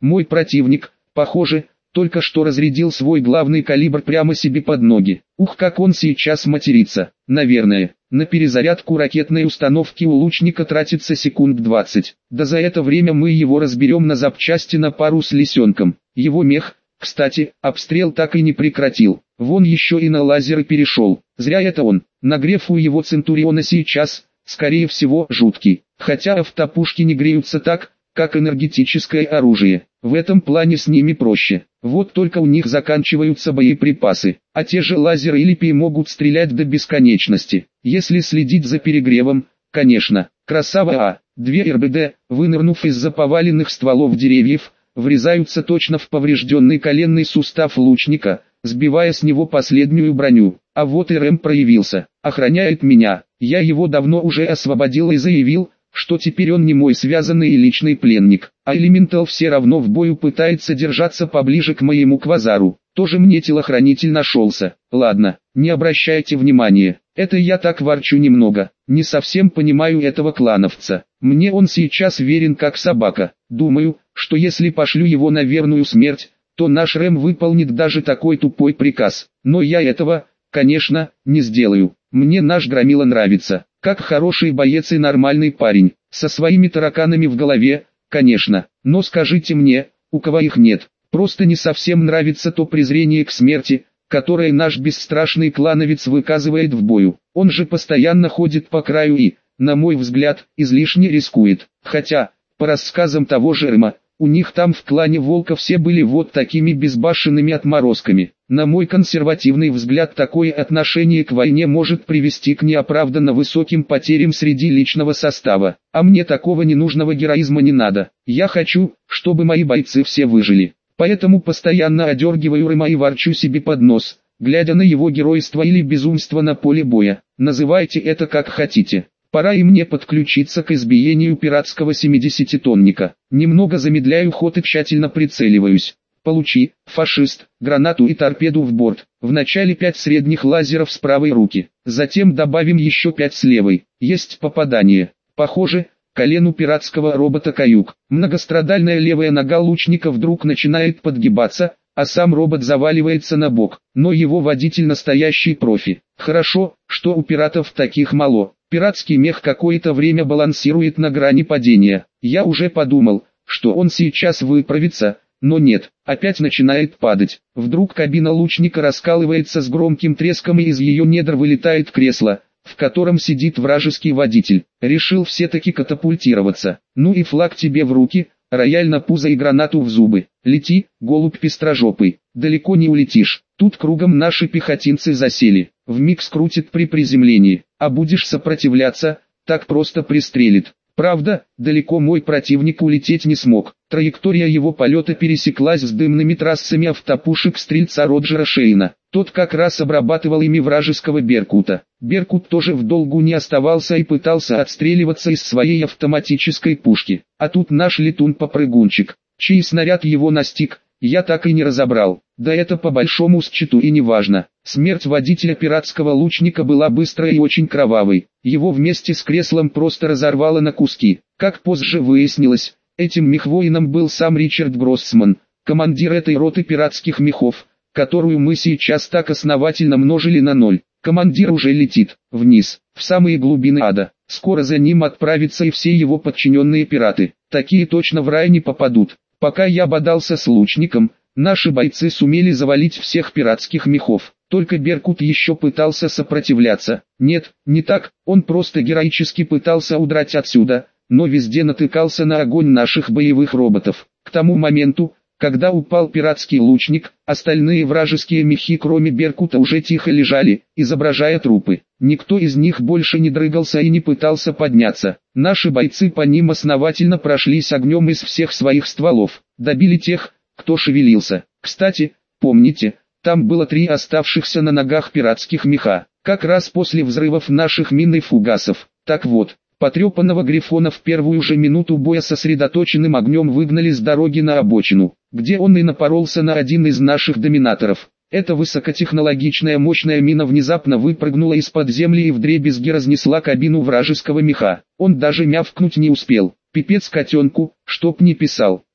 Мой противник, похоже, только что разрядил свой главный калибр прямо себе под ноги. Ух, как он сейчас матерится. Наверное, на перезарядку ракетной установки у лучника тратится секунд 20. Да за это время мы его разберем на запчасти на пару с лисенком. Его мех, кстати, обстрел так и не прекратил. Вон еще и на лазеры перешел. Зря это он. Нагрев у его Центуриона сейчас, скорее всего, жуткий. Хотя автопушки не греются так, как энергетическое оружие. В этом плане с ними проще. Вот только у них заканчиваются боеприпасы, а те же лазеры и липии могут стрелять до бесконечности. Если следить за перегревом, конечно. Красава А. Две РБД, вынырнув из-за поваленных стволов деревьев, врезаются точно в поврежденный коленный сустав лучника, сбивая с него последнюю броню. А вот и РМ проявился, охраняет меня. Я его давно уже освободил и заявил, что теперь он не мой связанный и личный пленник, а Элементал все равно в бою пытается держаться поближе к моему квазару. Тоже мне телохранитель нашелся. Ладно, не обращайте внимания, это я так ворчу немного. Не совсем понимаю этого клановца. Мне он сейчас верен как собака. Думаю, что если пошлю его на верную смерть, то наш Рэм выполнит даже такой тупой приказ. Но я этого, конечно, не сделаю. Мне наш Громила нравится, как хороший боец и нормальный парень, со своими тараканами в голове, конечно. Но скажите мне, у кого их нет? Просто не совсем нравится то презрение к смерти, которое наш бесстрашный клановец выказывает в бою. Он же постоянно ходит по краю и, на мой взгляд, излишне рискует. Хотя, по рассказам того же Рэма, у них там в клане Волка все были вот такими безбашенными отморозками. На мой консервативный взгляд, такое отношение к войне может привести к неоправданно высоким потерям среди личного состава. А мне такого ненужного героизма не надо. Я хочу, чтобы мои бойцы все выжили. Поэтому постоянно одергиваю Рэма и ворчу себе под нос, глядя на его геройство или безумство на поле боя. Называйте это как хотите. Пора и мне подключиться к избиению пиратского 70-тонника. Немного замедляю ход и тщательно прицеливаюсь. Получи, фашист, гранату и торпеду в борт. Вначале 5 средних лазеров с правой руки. Затем добавим еще 5 с левой. Есть попадание. Похоже, колену пиратского робота каюк. Многострадальная левая нога лучника вдруг начинает подгибаться, а сам робот заваливается на бок. Но его водитель настоящий профи. Хорошо, что у пиратов таких мало. Пиратский мех какое-то время балансирует на грани падения. Я уже подумал, что он сейчас выправится, но нет, опять начинает падать. Вдруг кабина лучника раскалывается с громким треском и из ее недр вылетает кресло, в котором сидит вражеский водитель. Решил все-таки катапультироваться. Ну и флаг тебе в руки, рояль на пузо и гранату в зубы. Лети, голубь пестрожопый, далеко не улетишь. Тут кругом наши пехотинцы засели. Вмиг скрутит при приземлении, а будешь сопротивляться, так просто пристрелит. Правда, далеко мой противник улететь не смог. Траектория его полета пересеклась с дымными трассами автопушек стрельца Роджера Шейна. Тот как раз обрабатывал ими вражеского Беркута. Беркут тоже в долгу не оставался и пытался отстреливаться из своей автоматической пушки. А тут наш летун-попрыгунчик, чей снаряд его настиг, я так и не разобрал. Да это по большому счету и не важно. Смерть водителя пиратского лучника была быстрой и очень кровавой. Его вместе с креслом просто разорвало на куски. Как позже выяснилось, этим мехвоином был сам Ричард Гроссман, командир этой роты пиратских мехов, которую мы сейчас так основательно множили на 0. Командир уже летит вниз, в самые глубины ада. Скоро за ним отправятся и все его подчиненные пираты. Такие точно в рай не попадут. Пока я бодался с лучником, наши бойцы сумели завалить всех пиратских мехов. Только Беркут еще пытался сопротивляться. Нет, не так, он просто героически пытался удрать отсюда, но везде натыкался на огонь наших боевых роботов. К тому моменту, когда упал пиратский лучник, остальные вражеские мехи кроме Беркута уже тихо лежали, изображая трупы. Никто из них больше не дрыгался и не пытался подняться. Наши бойцы по ним основательно прошлись огнем из всех своих стволов, добили тех, кто шевелился. Кстати, помните, там было 3 оставшихся на ногах пиратских меха, как раз после взрывов наших мин и фугасов. Так вот, потрепанного Грифона в первую же минуту боя сосредоточенным огнем выгнали с дороги на обочину, где он и напоролся на один из наших доминаторов. Эта высокотехнологичная мощная мина внезапно выпрыгнула из-под земли и вдребезги разнесла кабину вражеского меха. Он даже мявкнуть не успел. Пипец котенку, чтоб не писал.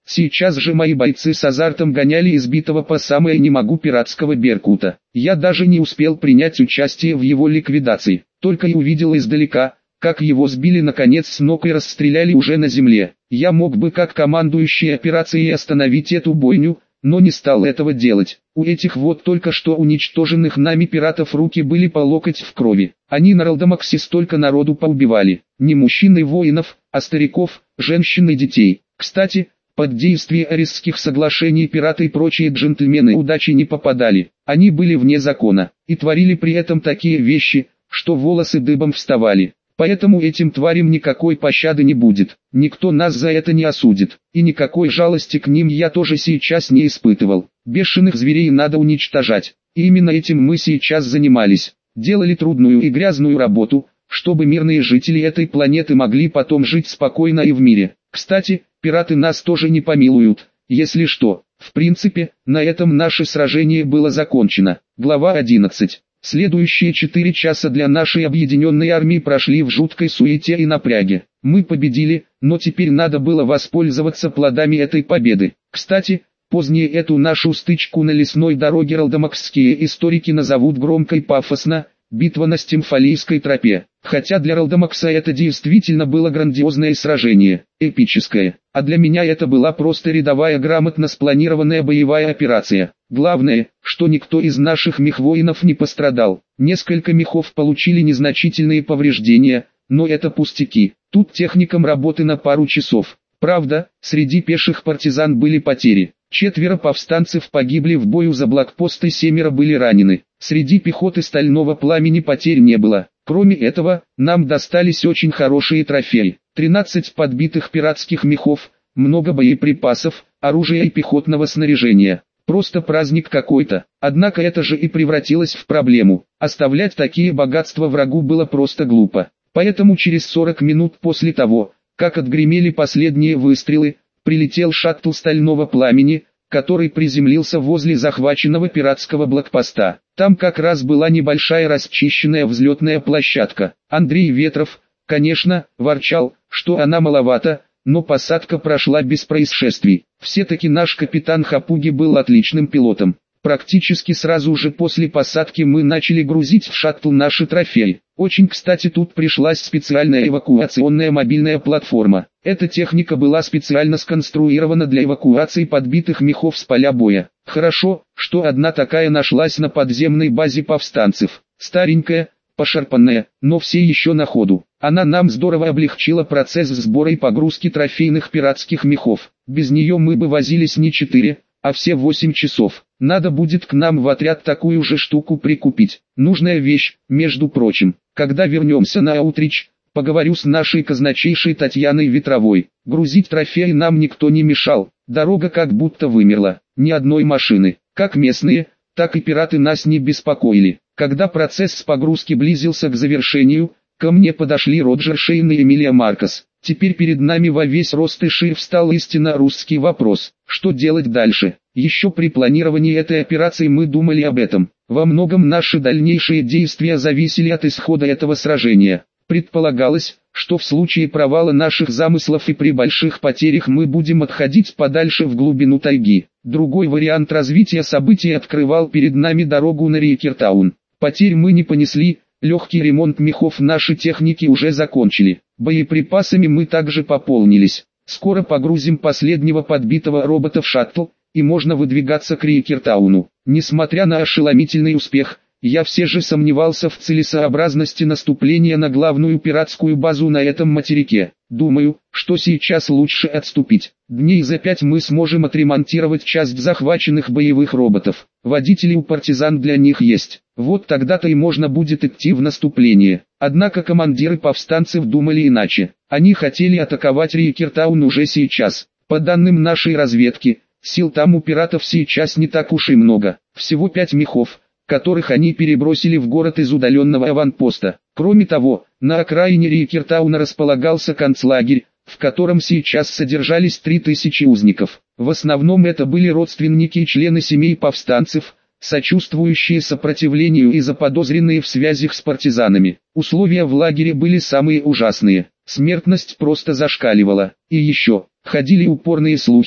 Сейчас же мои бойцы с азартом гоняли избитого по самое не могу пиратского беркута. Я даже не успел принять участие в его ликвидации, только и увидел издалека, как его сбили наконец с ног и расстреляли уже на земле. Я мог бы как командующий операцией остановить эту бойню, но не стал этого делать. У этих вот только что уничтоженных нами пиратов руки были по локоть в крови. Они на Ролдомаксе столько народу поубивали. Не мужчин и воинов, а стариков, женщин и детей. Кстати, под действие Аресских соглашений пираты и прочие джентльмены удачи не попадали. Они были вне закона и творили при этом такие вещи, что волосы дыбом вставали. Поэтому этим тварям никакой пощады не будет. Никто нас за это не осудит. И никакой жалости к ним я тоже сейчас не испытывал. Бешеных зверей надо уничтожать. И именно этим мы сейчас занимались. Делали трудную и грязную работу, чтобы мирные жители этой планеты могли потом жить спокойно и в мире. Кстати, пираты нас тоже не помилуют, если что. В принципе, на этом наше сражение было закончено. Глава 11. Следующие 4 часа для нашей объединенной армии прошли в жуткой суете и напряге. Мы победили, но теперь надо было воспользоваться плодами этой победы. Кстати, позднее эту нашу стычку на лесной дороге ролдомакские историки назовут громко и пафосно «Битва на Стимфалийской тропе». Хотя для Ролдомакса это действительно было грандиозное сражение, эпическое. А для меня это была просто рядовая грамотно спланированная боевая операция. Главное, что никто из наших мехвоинов не пострадал. Несколько мехов получили незначительные повреждения, но это пустяки. Тут техникам работы на пару часов. Правда, среди пеших партизан были потери. 4 повстанцев погибли в бою за блокпост и 7 были ранены. Среди пехоты Стального Пламени потерь не было. Кроме этого, нам достались очень хорошие трофеи. 13 подбитых пиратских мехов, много боеприпасов, оружия и пехотного снаряжения. Просто праздник какой-то. Однако это же и превратилось в проблему. Оставлять такие богатства врагу было просто глупо. Поэтому через 40 минут после того, как отгремели последние выстрелы, прилетел шаттл Стального Пламени, который приземлился возле захваченного пиратского блокпоста. Там как раз была небольшая расчищенная взлетная площадка. Андрей Ветров, конечно, ворчал, что она маловата, но посадка прошла без происшествий. Все-таки наш капитан Хапуги был отличным пилотом. Практически сразу же после посадки мы начали грузить в шаттл наши трофеи. Очень кстати тут пришлась специальная эвакуационная мобильная платформа. Эта техника была специально сконструирована для эвакуации подбитых мехов с поля боя. Хорошо, что одна такая нашлась на подземной базе повстанцев. Старенькая, пошарпанная, но все еще на ходу. Она нам здорово облегчила процесс сбора и погрузки трофейных пиратских мехов. Без нее мы бы возились не 4, а все 8 часов. Надо будет к нам в отряд такую же штуку прикупить. Нужная вещь, между прочим. Когда вернемся на Аутрич, поговорю с нашей казначейшей Татьяной Ветровой. Грузить трофеи нам никто не мешал. Дорога как будто вымерла. Ни одной машины. Как местные, так и пираты нас не беспокоили. Когда процесс погрузки близился к завершению, ко мне подошли Роджер Шейн и Эмилия Маркос. Теперь перед нами во весь рост и ширь встал истинно русский вопрос. Что делать дальше? Еще при планировании этой операции мы думали об этом. Во многом наши дальнейшие действия зависели от исхода этого сражения. Предполагалось, что в случае провала наших замыслов и при больших потерях мы будем отходить подальше в глубину тайги. Другой вариант развития событий открывал перед нами дорогу на Рейкертаун. Потерь мы не понесли, легкий ремонт мехов наши техники уже закончили. Боеприпасами мы также пополнились. Скоро погрузим последнего подбитого робота в шаттл, и можно выдвигаться к Рейкертауну. Несмотря на ошеломительный успех, я все же сомневался в целесообразности наступления на главную пиратскую базу на этом материке. Думаю, что сейчас лучше отступить. Дней за 5 мы сможем отремонтировать часть захваченных боевых роботов. Водители у партизан для них есть. Вот тогда-то и можно будет идти в наступление. Однако командиры повстанцев думали иначе. Они хотели атаковать Рейкертаун уже сейчас. По данным нашей разведки, сил там у пиратов сейчас не так уж и много. Всего 5 мехов, которых они перебросили в город из удаленного аванпоста. Кроме того, на окраине Рейкертауна располагался концлагерь, в котором сейчас содержались 3000 узников. В основном это были родственники и члены семей повстанцев, сочувствующие сопротивлению и заподозренные в связях с партизанами. Условия в лагере были самые ужасные. Смертность просто зашкаливала. И еще, ходили упорные слухи,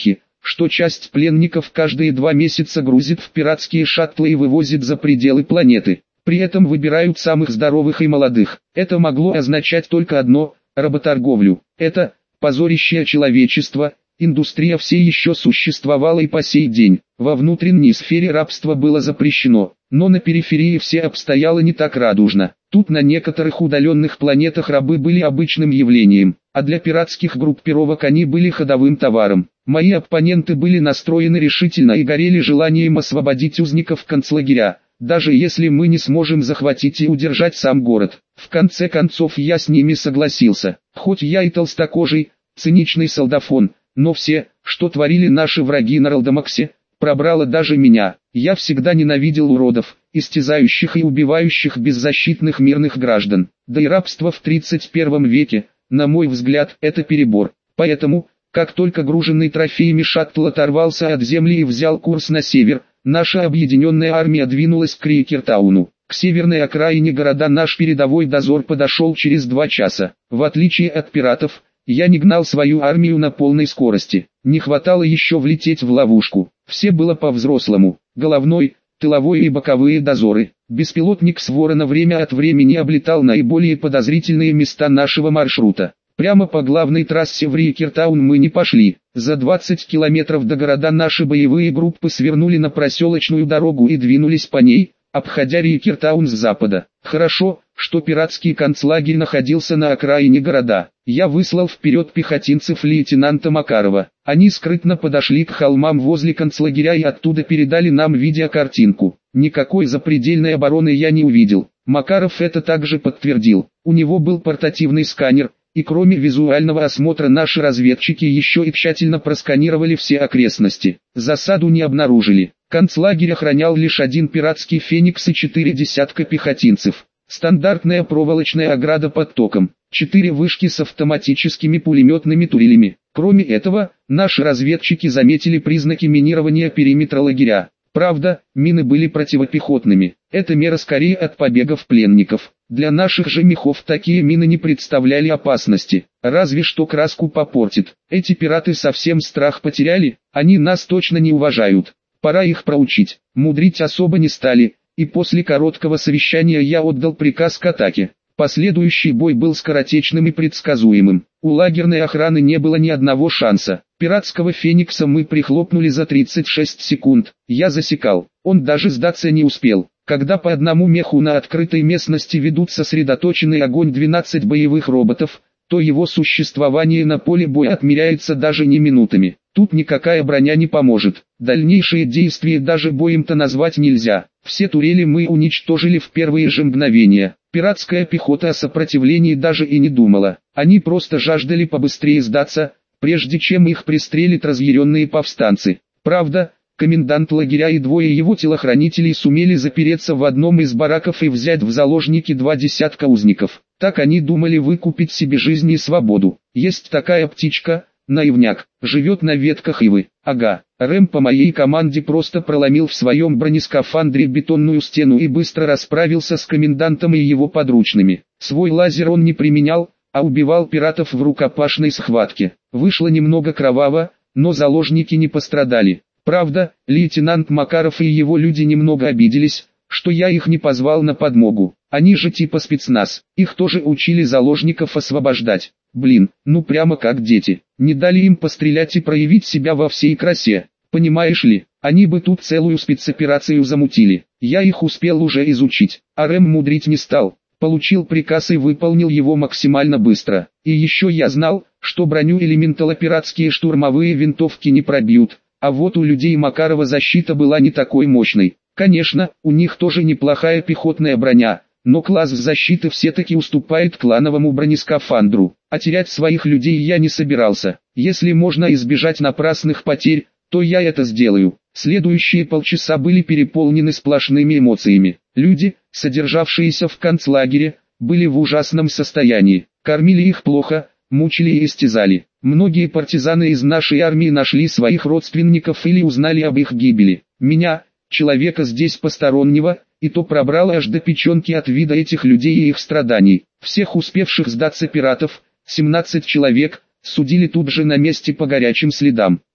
что часть пленников каждые 2 месяца грузит в пиратские шаттлы и вывозит за пределы планеты. При этом выбирают самых здоровых и молодых. Это могло означать только одно – работорговлю. Это позорище человечества. Индустрия все еще существовала и по сей день. Во внутренней сфере рабство было запрещено, но на периферии все обстояло не так радужно. Тут на некоторых удаленных планетах рабы были обычным явлением, а для пиратских группировок они были ходовым товаром. Мои оппоненты были настроены решительно и горели желанием освободить узников концлагеря, даже если мы не сможем захватить и удержать сам город. В конце концов я с ними согласился, хоть я и толстокожий, циничный солдафон, но все, что творили наши враги на Ралдамаксе, пробрало даже меня. Я всегда ненавидел уродов, истязающих и убивающих беззащитных мирных граждан. Да и рабство в 31 веке, на мой взгляд, это перебор. Поэтому, как только груженный трофеями шаттл оторвался от земли и взял курс на север, наша объединенная армия двинулась к Рикертауну. К северной окраине города наш передовой дозор подошел через 2 часа. В отличие от пиратов, я не гнал свою армию на полной скорости. Не хватало еще влететь в ловушку. Все было по-взрослому. Головной, тыловой и боковые дозоры. Беспилотник с Ворона время от времени облетал наиболее подозрительные места нашего маршрута. Прямо по главной трассе в Рикертаун мы не пошли. За 20 километров до города наши боевые группы свернули на проселочную дорогу и двинулись по ней, обходя Рикертаун с запада. Хорошо, что пиратский концлагерь находился на окраине города. Я выслал вперед пехотинцев лейтенанта Макарова. Они скрытно подошли к холмам возле концлагеря и оттуда передали нам видеокартинку. Никакой запредельной обороны я не увидел. Макаров это также подтвердил. У него был портативный сканер, и кроме визуального осмотра наши разведчики еще и тщательно просканировали все окрестности. Засаду не обнаружили. Концлагерь охранял лишь один пиратский «Феникс» и 4 десятка пехотинцев. Стандартная проволочная ограда под током, 4 вышки с автоматическими пулеметными турелями. Кроме этого, наши разведчики заметили признаки минирования периметра лагеря. Правда, мины были противопехотными. Это мера скорее от побегов пленников. Для наших же мехов такие мины не представляли опасности, разве что краску попортит. Эти пираты совсем страх потеряли, они нас точно не уважают. Пора их проучить. Мудрить особо не стали, и после короткого совещания я отдал приказ к атаке. Последующий бой был скоротечным и предсказуемым. У лагерной охраны не было ни одного шанса. Пиратского «Феникса» мы прихлопнули за 36 секунд. Я засекал. Он даже сдаться не успел. Когда по одному меху на открытой местности ведут сосредоточенный огонь 12 боевых роботов, то его существование на поле боя отмеряется даже не минутами. Тут никакая броня не поможет. Дальнейшие действия даже боем-то назвать нельзя. Все турели мы уничтожили в первые же мгновения. Пиратская пехота о сопротивлении даже и не думала. Они просто жаждали побыстрее сдаться, прежде чем их пристрелят разъяренные повстанцы. Правда, комендант лагеря и 2 его телохранителей сумели запереться в одном из бараков и взять в заложники 2 десятка узников. Так они думали выкупить себе жизнь и свободу. Есть такая птичка, наивняк, живет на ветках ивы. Ага, Рэм по моей команде просто проломил в своем бронескафандре бетонную стену и быстро расправился с комендантом и его подручными. Свой лазер он не применял, а убивал пиратов в рукопашной схватке. Вышло немного кроваво, но заложники не пострадали. Правда, лейтенант Макаров и его люди немного обиделись, что я их не позвал на подмогу. Они же типа спецназ, их тоже учили заложников освобождать. Блин, ну прямо как дети. Не дали им пострелять и проявить себя во всей красе. Понимаешь ли, они бы тут целую спецоперацию замутили. Я их успел уже изучить, а Рэм мудрить не стал. Получил приказ и выполнил его максимально быстро. И еще я знал, что броню элементала пиратские штурмовые винтовки не пробьют. А вот у людей Макарова защита была не такой мощной. Конечно, у них тоже неплохая пехотная броня, но класс защиты все-таки уступает клановому бронескафандру. А терять своих людей я не собирался. Если можно избежать напрасных потерь, то я это сделаю. Следующие полчаса были переполнены сплошными эмоциями. Люди, содержавшиеся в концлагере, были в ужасном состоянии. Кормили их плохо, мучили и истязали. Многие партизаны из нашей армии нашли своих родственников или узнали об их гибели. Меня, человека здесь постороннего, и то пробрало аж до печенки от вида этих людей и их страданий. Всех успевших сдаться пиратов, 17 человек, судили тут же на месте по горячим следам.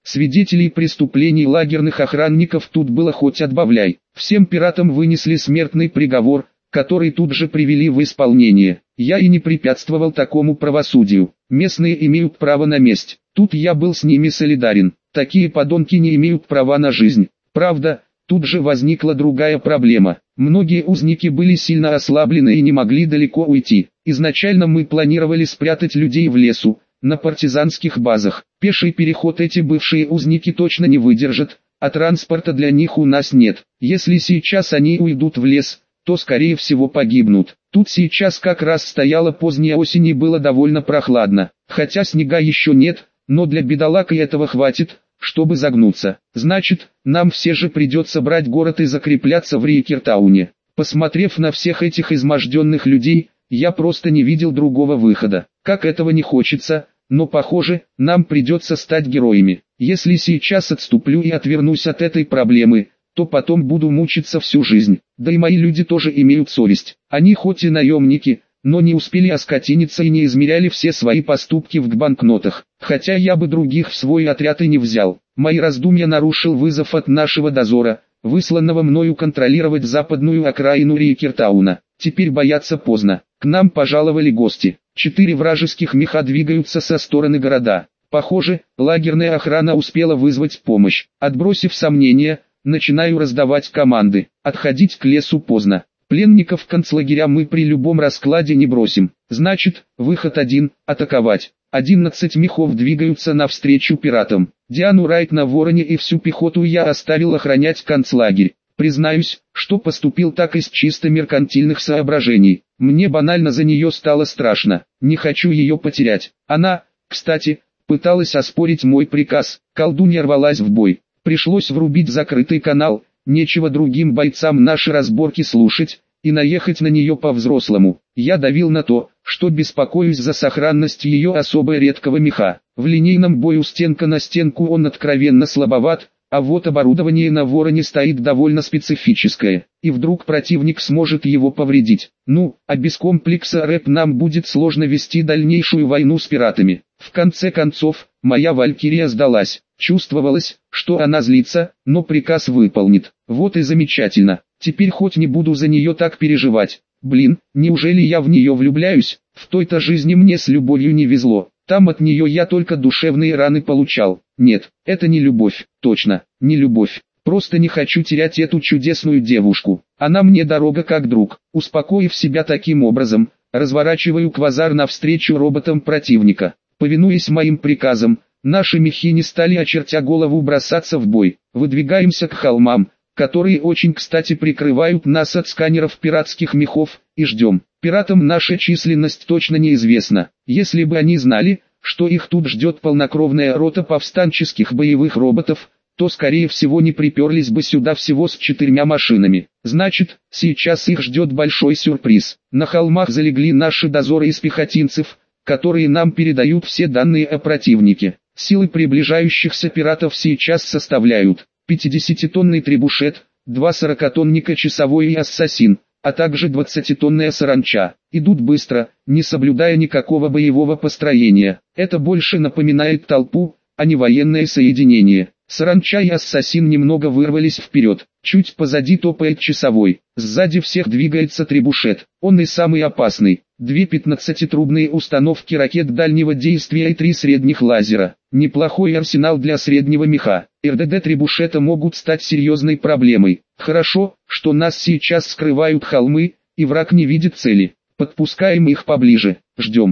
Свидетелей преступлений лагерных охранников тут было хоть отбавляй. Всем пиратам вынесли смертный приговор, который тут же привели в исполнение. Я и не препятствовал такому правосудию. Местные имеют право на месть. Тут я был с ними солидарен. Такие подонки не имеют права на жизнь. Правда, тут же возникла другая проблема. Многие узники были сильно ослаблены и не могли далеко уйти. Изначально мы планировали спрятать людей в лесу, на партизанских базах. Пеший переход эти бывшие узники точно не выдержат, а транспорта для них у нас нет. Если сейчас они уйдут в лес, то скорее всего погибнут. Тут сейчас как раз стояла поздняя осень и было довольно прохладно. Хотя снега еще нет, но для бедолаг и этого хватит, чтобы загнуться. Значит, нам все же придется брать город и закрепляться в Рейкертауне. Посмотрев на всех этих изможденных людей, я просто не видел другого выхода. Как этого не хочется, но похоже, нам придется стать героями. Если сейчас отступлю и отвернусь от этой проблемы, то потом буду мучиться всю жизнь. Да и мои люди тоже имеют совесть. Они хоть и наемники, но не успели оскотиниться и не измеряли все свои поступки в банкнотах. Хотя я бы других в свой отряд и не взял. Мои раздумья нарушил вызов от нашего дозора, высланного мною контролировать западную окраину Рейкертауна. Теперь бояться поздно. К нам пожаловали гости. 4 вражеских меха двигаются со стороны города. Похоже, лагерная охрана успела вызвать помощь. Отбросив сомнения, начинаю раздавать команды. Отходить к лесу поздно. Пленников в концлагеря мы при любом раскладе не бросим. Значит, выход один – атаковать. 11 мехов двигаются навстречу пиратам. Диану Райт на Вороне и всю пехоту я оставил охранять концлагерь. Признаюсь, что поступил так из чисто меркантильных соображений. Мне банально за нее стало страшно. Не хочу ее потерять. Она, кстати, пыталась оспорить мой приказ. Колдунья рвалась в бой. Пришлось врубить закрытый канал. Нечего другим бойцам наши разборки слушать и наехать на нее по-взрослому. Я давил на то, что беспокоюсь за сохранность ее особо редкого меха. В линейном бою стенка на стенку он откровенно слабоват, а вот оборудование на Вороне стоит довольно специфическое, и вдруг противник сможет его повредить. А без комплекса РЭП нам будет сложно вести дальнейшую войну с пиратами. В конце концов, моя Валькирия сдалась. Чувствовалось, что она злится, но приказ выполнит. Вот и замечательно. Теперь хоть не буду за нее так переживать. Блин, неужели я в нее влюбляюсь? В той-то жизни мне с любовью не везло. Там от нее я только душевные раны получал. Нет, это не любовь, точно, не любовь. Просто не хочу терять эту чудесную девушку. Она мне дорога как друг. Успокоив себя таким образом, разворачиваю квазар навстречу роботам противника. Повинуясь моим приказам, наши мехи не стали очертя голову бросаться в бой. Выдвигаемся к холмам, которые очень кстати прикрывают нас от сканеров пиратских мехов, и ждем. Пиратам наша численность точно неизвестна. Если бы они знали, что их тут ждет полнокровная рота повстанческих боевых роботов, то скорее всего не приперлись бы сюда всего с 4 машинами. Значит, сейчас их ждет большой сюрприз. На холмах залегли наши дозоры из пехотинцев, которые нам передают все данные о противнике. Силы приближающихся пиратов сейчас составляют 50-тонный трибушет, 2 40-тонника часовой и ассасин, а также 20-тонная саранча. Идут быстро, не соблюдая никакого боевого построения. Это больше напоминает толпу, а не военное соединение. Саранча и ассасин немного вырвались вперед. Чуть позади топает часовой. Сзади всех двигается трибушет. Он и самый опасный. 2 15-трубные установки ракет дальнего действия и 3 средних лазера. Неплохой арсенал для среднего меха. РДД трибушета могут стать серьезной проблемой. Хорошо, что нас сейчас скрывают холмы, и враг не видит цели. Подпускаем их поближе. Ждем.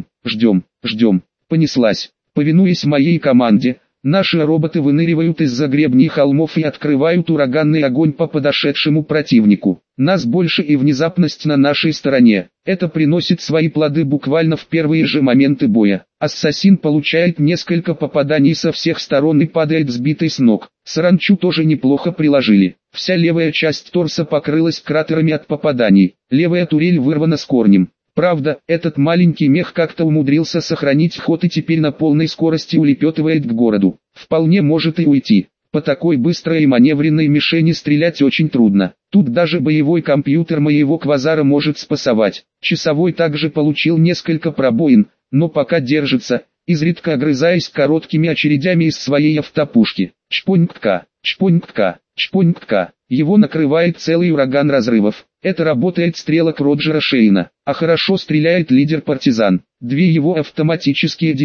Понеслась. Повинуясь моей команде, наши роботы выныривают из-за гребней холмов и открывают ураганный огонь по подошедшему противнику. Нас больше и внезапность на нашей стороне. Это приносит свои плоды буквально в первые же моменты боя. Ассасин получает несколько попаданий со всех сторон и падает сбитый с ног. Саранчу тоже неплохо приложили. Вся левая часть торса покрылась кратерами от попаданий. Левая турель вырвана с корнем. Правда, этот маленький мех как-то умудрился сохранить ход и теперь на полной скорости улепетывает к городу. Вполне может и уйти. По такой быстрой и маневренной мишени стрелять очень трудно. Тут даже боевой компьютер моего квазара может спасовать. Часовой также получил несколько пробоин, но пока держится, изредка огрызаясь короткими очередями из своей автопушки. Чпонька, чпонька, чпонька. Его накрывает целый ураган разрывов. Это работает стрелок Роджера Шейна, а хорошо стреляет лидер-партизан. Две его автоматические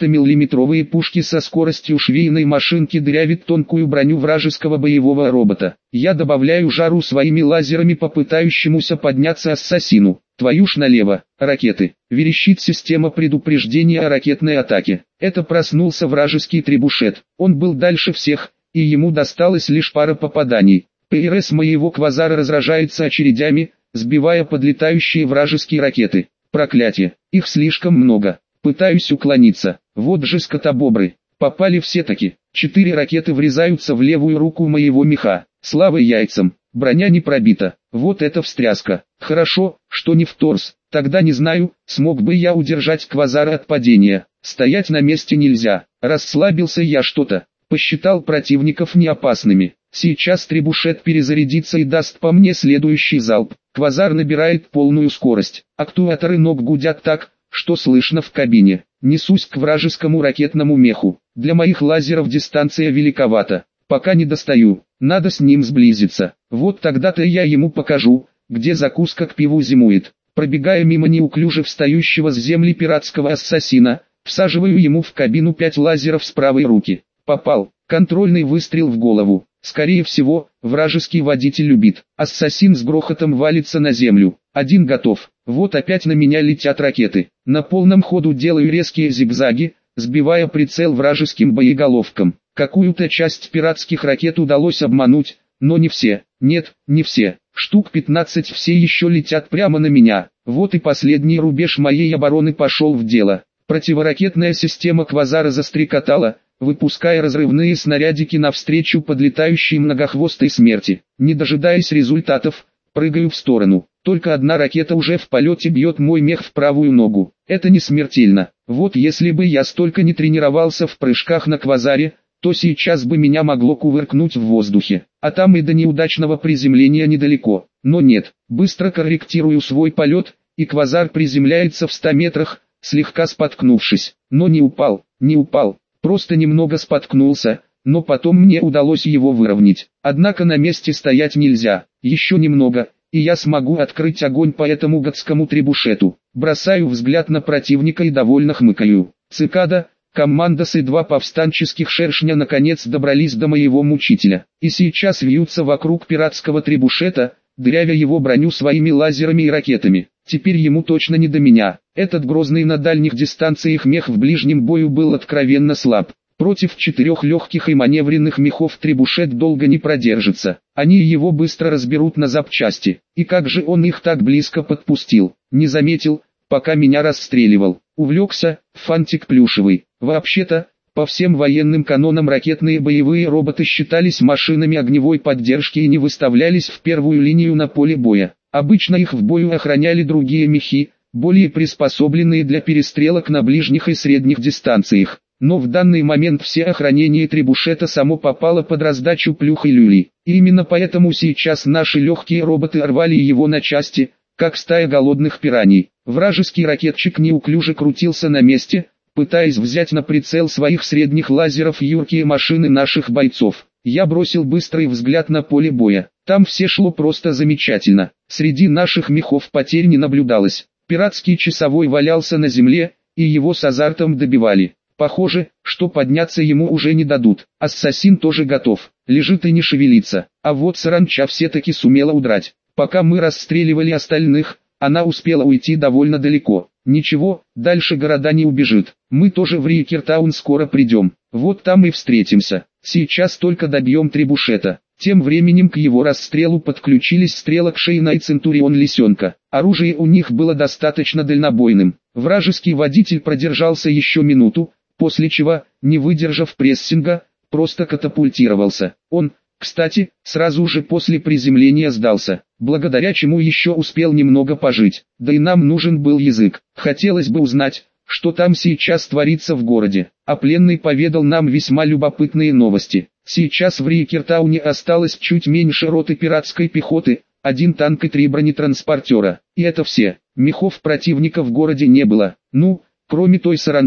90-мм пушки со скоростью швейной машинки дырявят тонкую броню вражеского боевого робота. Я добавляю жару своими лазерами по пытающемуся подняться ассасину. Твою ж налево, ракеты. Верещит система предупреждения о ракетной атаке. Это проснулся вражеский требушет. Он был дальше всех, и ему досталось лишь пара попаданий. ПРС моего квазара разражается очередями, сбивая подлетающие вражеские ракеты. Проклятие, их слишком много. Пытаюсь уклониться. Вот же скотобобры. Попали все-таки. 4 ракеты врезаются в левую руку моего меха. Слава яйцам. Броня не пробита. Вот это встряска. Хорошо, что не в торс. Тогда не знаю, смог бы я удержать квазара от падения. Стоять на месте нельзя. Расслабился я что-то. Посчитал противников неопасными. Сейчас требушет перезарядится и даст по мне следующий залп. Квазар набирает полную скорость. Актуаторы ног гудят так, что слышно в кабине. Несусь к вражескому ракетному меху. Для моих лазеров дистанция великовата. Пока не достаю. Надо с ним сблизиться. Вот тогда-то я ему покажу, где закуска к пиву зимует. Пробегая мимо неуклюже встающего с земли пиратского ассасина, всаживаю ему в кабину 5 лазеров с правой руки. Попал. Контрольный выстрел в голову. Скорее всего, вражеский водитель убит. Ассасин с грохотом валится на землю. Один готов. Вот опять на меня летят ракеты. На полном ходу делаю резкие зигзаги, сбивая прицел вражеским боеголовкам. Какую-то часть пиратских ракет удалось обмануть, но не все. Нет, не все. Штук 15 все еще летят прямо на меня. Вот и последний рубеж моей обороны пошел в дело. Противоракетная система квазара застрекотала, выпуская разрывные снарядики навстречу подлетающей многохвостой смерти. Не дожидаясь результатов, прыгаю в сторону. Только одна ракета уже в полете бьет мой мех в правую ногу. Это не смертельно. Вот если бы я столько не тренировался в прыжках на квазаре, то сейчас бы меня могло кувыркнуть в воздухе. А там и до неудачного приземления недалеко. Но нет, быстро корректирую свой полет, и квазар приземляется в 100 метрах, слегка споткнувшись. Но не упал, не упал. Просто немного споткнулся, но потом мне удалось его выровнять. Однако на месте стоять нельзя. Еще немного, и я смогу открыть огонь по этому гадскому требушету. Бросаю взгляд на противника и довольно хмыкаю. Цикада, командос и 2 повстанческих шершня наконец добрались до моего мучителя. И сейчас вьются вокруг пиратского требушета, дырявя его броню своими лазерами и ракетами. Теперь ему точно не до меня. Этот грозный на дальних дистанциях мех в ближнем бою был откровенно слаб. Против 4 легких и маневренных мехов требушет долго не продержится. Они его быстро разберут на запчасти. И как же он их так близко подпустил? Не заметил, пока меня расстреливал. Увлекся, фантик плюшевый. Вообще-то, по всем военным канонам ракетные боевые роботы считались машинами огневой поддержки и не выставлялись в первую линию на поле боя. Обычно их в бою охраняли другие мехи, более приспособленные для перестрелок на ближних и средних дистанциях. Но в данный момент все охранение требушета само попало под раздачу плюх и люли. И именно поэтому сейчас наши легкие роботы рвали его на части, как стая голодных пираний. Вражеский ракетчик неуклюже крутился на месте, пытаясь взять на прицел своих средних лазеров юркие машины наших бойцов. Я бросил быстрый взгляд на поле боя. Там все шло просто замечательно. Среди наших мехов потерь не наблюдалось. Пиратский часовой валялся на земле, и его с азартом добивали. Похоже, что подняться ему уже не дадут. Ассасин тоже готов, лежит и не шевелится. А вот саранча все-таки сумела удрать. Пока мы расстреливали остальных, она успела уйти довольно далеко. Ничего, дальше города не убежит. Мы тоже в Рикертаун скоро придем. Вот там и встретимся. Сейчас только добьем требушета. Тем временем к его расстрелу подключились стрелок Шейна и Центурион Лисенка. Оружие у них было достаточно дальнобойным. Вражеский водитель продержался еще минуту, после чего, не выдержав прессинга, просто катапультировался. Он, кстати, сразу же после приземления сдался, благодаря чему еще успел немного пожить. Да и нам нужен был язык. Хотелось бы узнать, что там сейчас творится в городе. А пленный поведал нам весьма любопытные новости. Сейчас в Рикертауне осталось чуть меньше роты пиратской пехоты, 1 танк и 3 бронетранспортера. И это все. Мехов противника в городе не было. Ну, кроме той саранчи,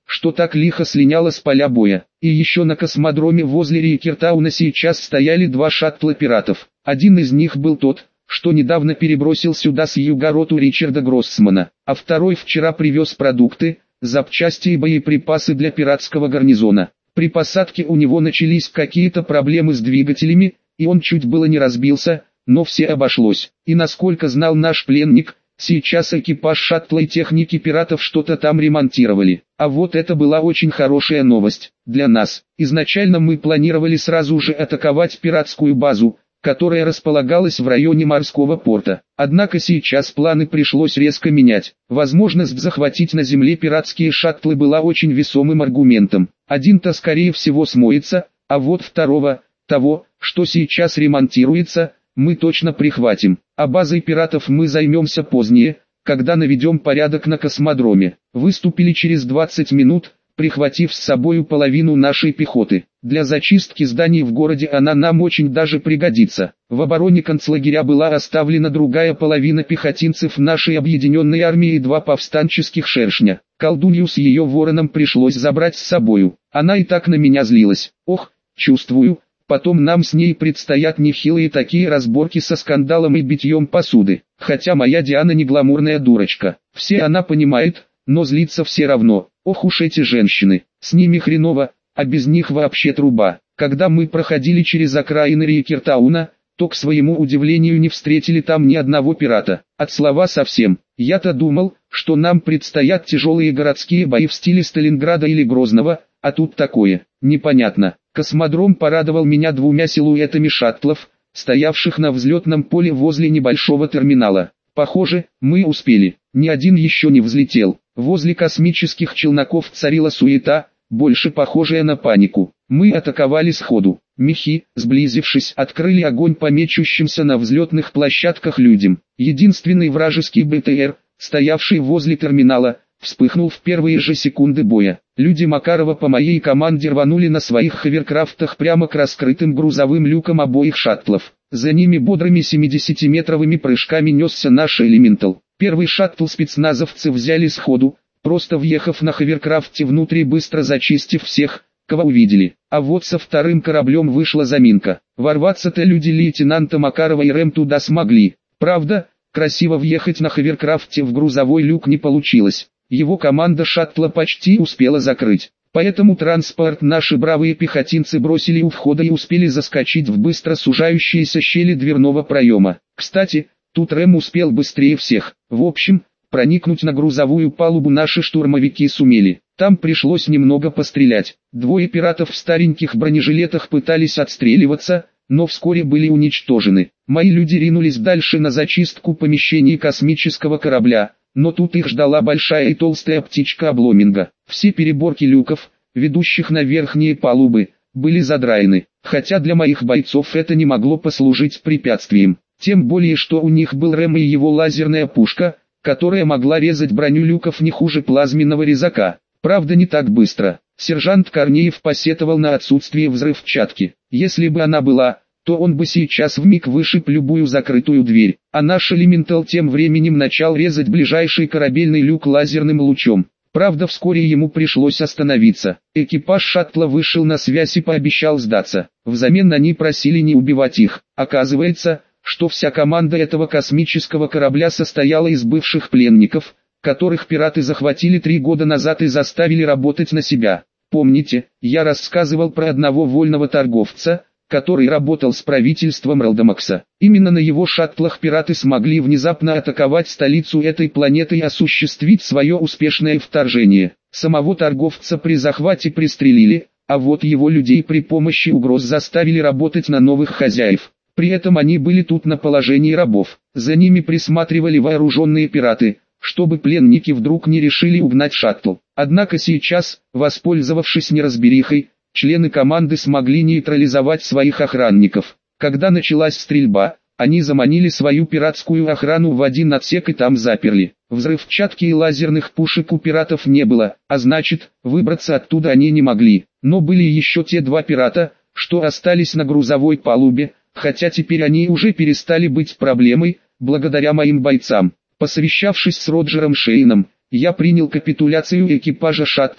что так лихо слиняло с поля боя. И еще на космодроме возле Рикертауна сейчас стояли два шаттла пиратов. Один из них был тот, что недавно перебросил сюда с юга роту Ричарда Гроссмана, а второй вчера привез продукты, запчасти и боеприпасы для пиратского гарнизона. При посадке у него начались какие-то проблемы с двигателями, и он чуть было не разбился, но все обошлось. И насколько знал наш пленник, сейчас экипаж шаттла и техники пиратов что-то там ремонтировали. А вот это была очень хорошая новость для нас. Изначально мы планировали сразу же атаковать пиратскую базу, которая располагалась в районе морского порта. Однако сейчас планы пришлось резко менять. Возможность захватить на земле пиратские шаттлы была очень весомым аргументом. Один-то скорее всего смоется, а вот второго, того, что сейчас ремонтируется, мы точно прихватим. А базой пиратов мы займемся позднее, когда наведем порядок на космодроме. Выступили через 20 минут, прихватив с собою половину нашей пехоты. Для зачистки зданий в городе она нам очень даже пригодится. В обороне концлагеря была оставлена другая половина пехотинцев нашей объединенной армии и два повстанческих шершня. Колдунью с ее вороном пришлось забрать с собою. Она и так на меня злилась. Ох, чувствую, потом нам с ней предстоят нехилые такие разборки со скандалом и битьем посуды. Хотя моя Диана не гламурная дурочка. Все она понимает, но злится все равно. Ох уж эти женщины, с ними хреново, а без них вообще труба. Когда мы проходили через окраины Рикертауна, то к своему удивлению не встретили там ни одного пирата. От слова совсем. Я-то думал, что нам предстоят тяжелые городские бои в стиле Сталинграда или Грозного, а тут такое, непонятно. Космодром порадовал меня двумя силуэтами шаттлов, стоявших на взлетном поле возле небольшого терминала. Похоже, мы успели, ни один еще не взлетел. Возле космических челноков царила суета, больше похожая на панику. Мы атаковали сходу. Мехи, сблизившись, открыли огонь по мечущимся на взлетных площадках людям. Единственный вражеский БТР, стоявший возле терминала, вспыхнул в первые же секунды боя. Люди Макарова по моей команде рванули на своих ховеркрафтах прямо к раскрытым грузовым люкам обоих шаттлов. За ними бодрыми 70-метровыми прыжками несся наш элементал. Первый шаттл спецназовцы взяли сходу, просто въехав на ховеркрафте внутрь и быстро зачистив всех, кого увидели. А вот со вторым кораблем вышла заминка. Ворваться-то люди лейтенанта Макарова и Рэм туда смогли. Правда, красиво въехать на ховеркрафте в грузовой люк не получилось. Его команда шаттла почти успела закрыть. Поэтому транспорт наши бравые пехотинцы бросили у входа и успели заскочить в быстро сужающиеся щели дверного проема. Кстати, тут Рэм успел быстрее всех. В общем, проникнуть на грузовую палубу наши штурмовики сумели. Там пришлось немного пострелять. Двое пиратов в стареньких бронежилетах пытались отстреливаться, но вскоре были уничтожены. Мои люди ринулись дальше на зачистку помещений космического корабля, но тут их ждала большая и толстая птичка Обломинга. Все переборки люков, ведущих на верхние палубы, были задраены, хотя для моих бойцов это не могло послужить препятствием. Тем более, что у них был Рэм и его лазерная пушка, которая могла резать броню люков не хуже плазменного резака. Правда, не так быстро. Сержант Корнеев посетовал на отсутствие взрывчатки. Если бы она была, то он бы сейчас вмиг вышиб любую закрытую дверь. А наш элементал тем временем начал резать ближайший корабельный люк лазерным лучом. Правда, вскоре ему пришлось остановиться. Экипаж шаттла вышел на связь и пообещал сдаться. Взамен они просили не убивать их. Оказывается, что вся команда этого космического корабля состояла из бывших пленников, которых пираты захватили 3 года назад и заставили работать на себя. Помните, я рассказывал про одного вольного торговца, который работал с правительством Ралдамакса. Именно на его шаттлах пираты смогли внезапно атаковать столицу этой планеты и осуществить свое успешное вторжение. Самого торговца при захвате пристрелили, а вот его людей при помощи угроз заставили работать на новых хозяев. При этом они были тут на положении рабов. За ними присматривали вооруженные пираты, чтобы пленники вдруг не решили угнать шаттл. Однако сейчас, воспользовавшись неразберихой, члены команды смогли нейтрализовать своих охранников. Когда началась стрельба, они заманили свою пиратскую охрану в один отсек и там заперли. Взрывчатки и лазерных пушек у пиратов не было, а значит, выбраться оттуда они не могли. Но были еще те 2 пирата, что остались на грузовой палубе, хотя теперь они уже перестали быть проблемой, благодаря моим бойцам. Посовещавшись с Роджером Шейном, я принял капитуляцию экипажа шаттла,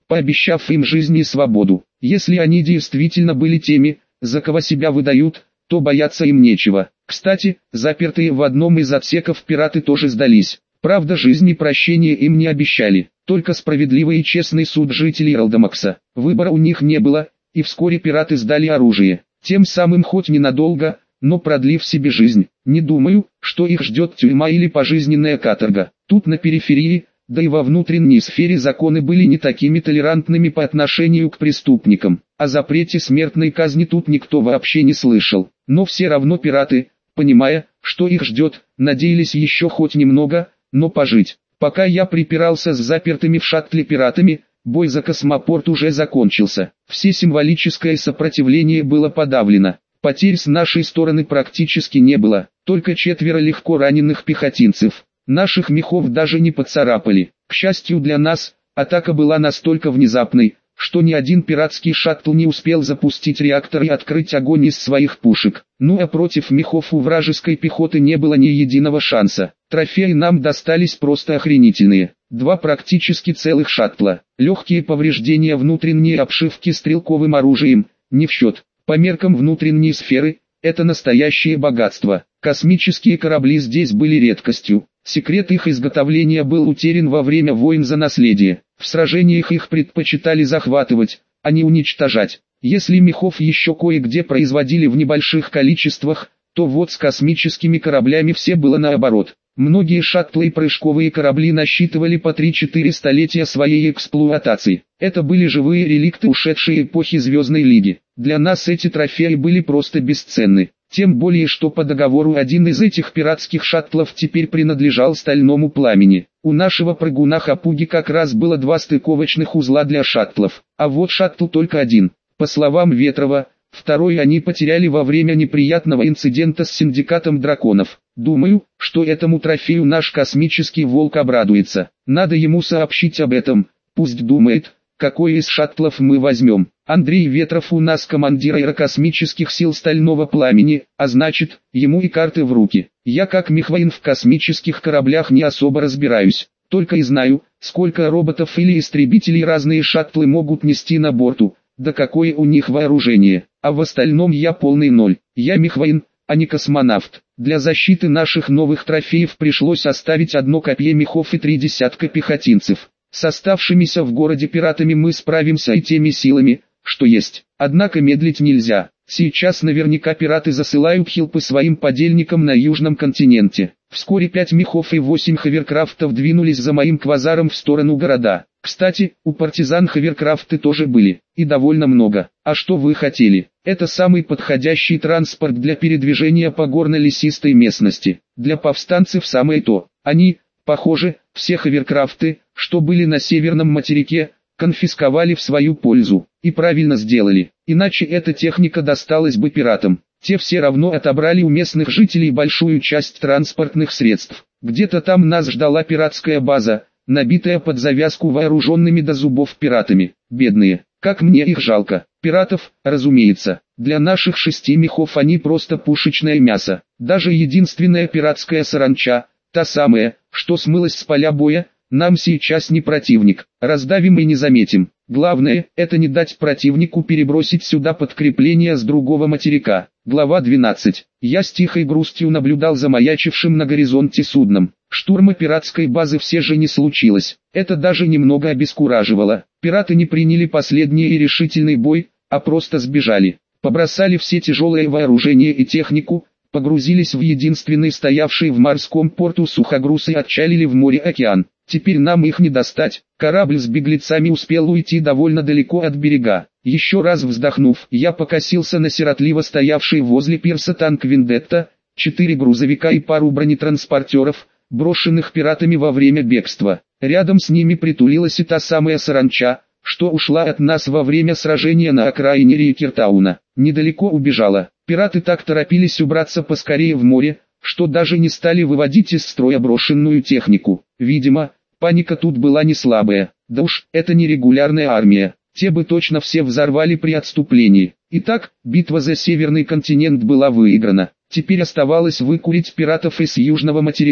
пообещав им жизнь и свободу. Если они действительно были теми, за кого себя выдают, то бояться им нечего. Кстати, запертые в одном из отсеков пираты тоже сдались. Правда, жизнь и прощение им не обещали, только справедливый и честный суд жителей Ралдамакса. Выбора у них не было, и вскоре пираты сдали оружие, тем самым хоть ненадолго, но продлив себе жизнь. Не думаю, что их ждет тюрьма или пожизненная каторга. Тут на периферии, да и во внутренней сфере законы были не такими толерантными по отношению к преступникам. О запрете смертной казни тут никто вообще не слышал. Но все равно пираты, понимая, что их ждет, надеялись еще хоть немного, но пожить. Пока я припирался с запертыми в шаттле пиратами, бой за космопорт уже закончился. Все символическое сопротивление было подавлено. Потерь с нашей стороны практически не было, только 4 легко раненых пехотинцев. Наших мехов даже не поцарапали. К счастью для нас, атака была настолько внезапной, что ни один пиратский шаттл не успел запустить реактор и открыть огонь из своих пушек. Ну а против мехов у вражеской пехоты не было ни единого шанса. Трофеи нам достались просто охренительные. 2 практически целых шаттла. Легкие повреждения внутренней обшивки стрелковым оружием, не в счет. По меркам внутренней сферы, это настоящее богатство. Космические корабли здесь были редкостью. Секрет их изготовления был утерян во время войн за наследие. В сражениях их предпочитали захватывать, а не уничтожать. Если мехов еще кое-где производили в небольших количествах, то вот с космическими кораблями все было наоборот. Многие шаттлы и прыжковые корабли насчитывали по 3-4 столетия своей эксплуатации. Это были живые реликты ушедшей эпохи Звездной Лиги. Для нас эти трофеи были просто бесценны. Тем более, что по договору один из этих пиратских шаттлов теперь принадлежал Стальному Пламени. У нашего прыгуна Хапуги как раз было 2 стыковочных узла для шаттлов, а вот шаттл только один. По словам Ветрова, второй они потеряли во время неприятного инцидента с синдикатом драконов. Думаю, что этому трофею наш космический волк обрадуется. Надо ему сообщить об этом, пусть думает, какой из шаттлов мы возьмем. Андрей Ветров у нас командир аэрокосмических сил Стального Пламени, а значит, ему и карты в руки. Я как мехвоин в космических кораблях не особо разбираюсь, только и знаю, сколько роботов или истребителей разные шаттлы могут нести на борту, да какое у них вооружение, а в остальном я полный ноль. Я мехвоин, а не космонавт. Для защиты наших новых трофеев пришлось оставить 1 копье мехов и 3 десятка пехотинцев. С оставшимися в городе пиратами мы справимся и теми силами, что есть. Однако медлить нельзя. Сейчас наверняка пираты засылают хилпы своим подельникам на Южном континенте. Вскоре 5 мехов и 8 ховеркрафтов двинулись за моим квазаром в сторону города. Кстати, у партизан ховеркрафты тоже были, и довольно много. А что вы хотели? Это самый подходящий транспорт для передвижения по горно-лесистой местности. Для повстанцев самое то. Они, похоже, все ховеркрафты, что были на северном материке, конфисковали в свою пользу. И правильно сделали, иначе эта техника досталась бы пиратам. Те все равно отобрали у местных жителей большую часть транспортных средств. Где-то там нас ждала пиратская база, набитая под завязку вооруженными до зубов пиратами. Бедные, как мне их жалко. Пиратов, разумеется. Для наших 6 мехов они просто пушечное мясо. Даже единственная пиратская саранча, та самая, что смылась с поля боя, нам сейчас не противник. Раздавим и не заметим. Главное, это не дать противнику перебросить сюда подкрепление с другого материка. Глава 12. Я с тихой грустью наблюдал за маячившим на горизонте судном. Штурма пиратской базы все же не случилось. Это даже немного обескураживало. Пираты не приняли последний и решительный бой, а просто сбежали. Побросали все тяжелое вооружение и технику, погрузились в единственный стоявший в морском порту сухогруз и отчалили в море-океан. Теперь нам их не достать. Корабль с беглецами успел уйти довольно далеко от берега. Еще раз вздохнув, я покосился на сиротливо стоявший возле пирса танк «Вендетта», 4 грузовика и пару бронетранспортеров, брошенных пиратами во время бегства. Рядом с ними притулилась и та самая саранча, что ушла от нас во время сражения на окраине Рейкертауна. Недалеко убежала. Пираты так торопились убраться поскорее в море, что даже не стали выводить из строя брошенную технику. Видимо, паника тут была не слабая. Да уж, это не регулярная армия. Те бы точно все взорвали при отступлении. Итак, битва за Северный континент была выиграна. Теперь оставалось выкурить пиратов из Южного материка.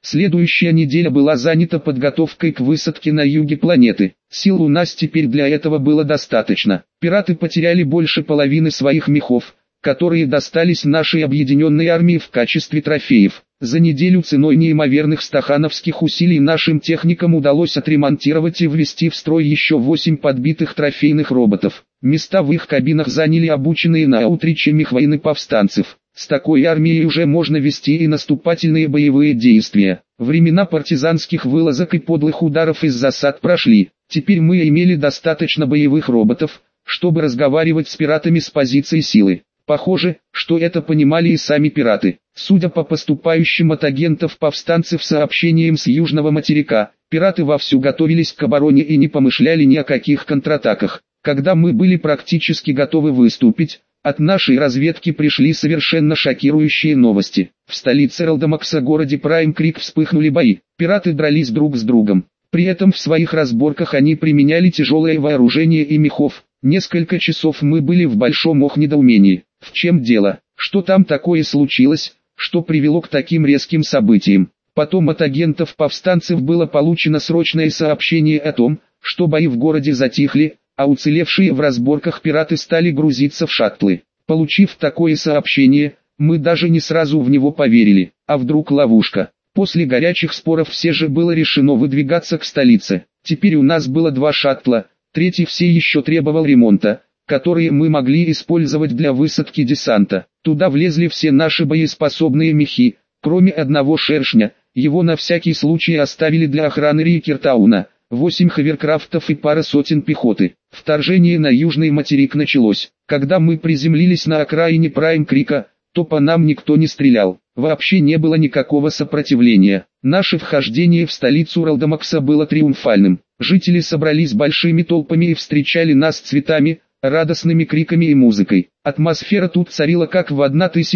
Следующая неделя была занята подготовкой к высадке на юге планеты. Сил у нас теперь для этого было достаточно. Пираты потеряли больше половины своих мехов, которые достались нашей объединенной армии в качестве трофеев. За неделю ценой неимоверных стахановских усилий нашим техникам удалось отремонтировать и ввести в строй еще 8 подбитых трофейных роботов. Места в их кабинах заняли обученные на аутриче мехвоины повстанцев. С такой армией уже можно вести и наступательные боевые действия. Времена партизанских вылазок и подлых ударов из засад прошли. Теперь мы имели достаточно боевых роботов, чтобы разговаривать с пиратами с позиции силы. Похоже, что это понимали и сами пираты. Судя по поступающим от агентов повстанцев сообщениям с южного материка, пираты вовсю готовились к обороне и не помышляли ни о каких контратаках. Когда мы были практически готовы выступить, от нашей разведки пришли совершенно шокирующие новости. В столице Ралдамакса, городе Прайм-Крик, вспыхнули бои. Пираты дрались друг с другом. При этом в своих разборках они применяли тяжелое вооружение и мехов. Несколько часов мы были в большом недоумении. В чем дело? Что там такое случилось, что привело к таким резким событиям? Потом от агентов повстанцев было получено срочное сообщение о том, что бои в городе затихли, а уцелевшие в разборках пираты стали грузиться в шаттлы. Получив такое сообщение, мы даже не сразу в него поверили. А вдруг ловушка? После горячих споров все же было решено выдвигаться к столице. Теперь у нас было 2 шаттла, третий все еще требовал ремонта, которые мы могли использовать для высадки десанта. Туда влезли все наши боеспособные мехи, кроме одного шершня, его на всякий случай оставили для охраны Рикертауна. 8 ховеркрафтов и пара сотен пехоты. Вторжение на южный материк началось. Когда мы приземлились на окраине Прайм-Крика, то по нам никто не стрелял. Вообще не было никакого сопротивления. Наше вхождение в столицу Ралдамакса было триумфальным. Жители собрались большими толпами и встречали нас цветами, радостными криками и музыкой. Атмосфера тут царила как в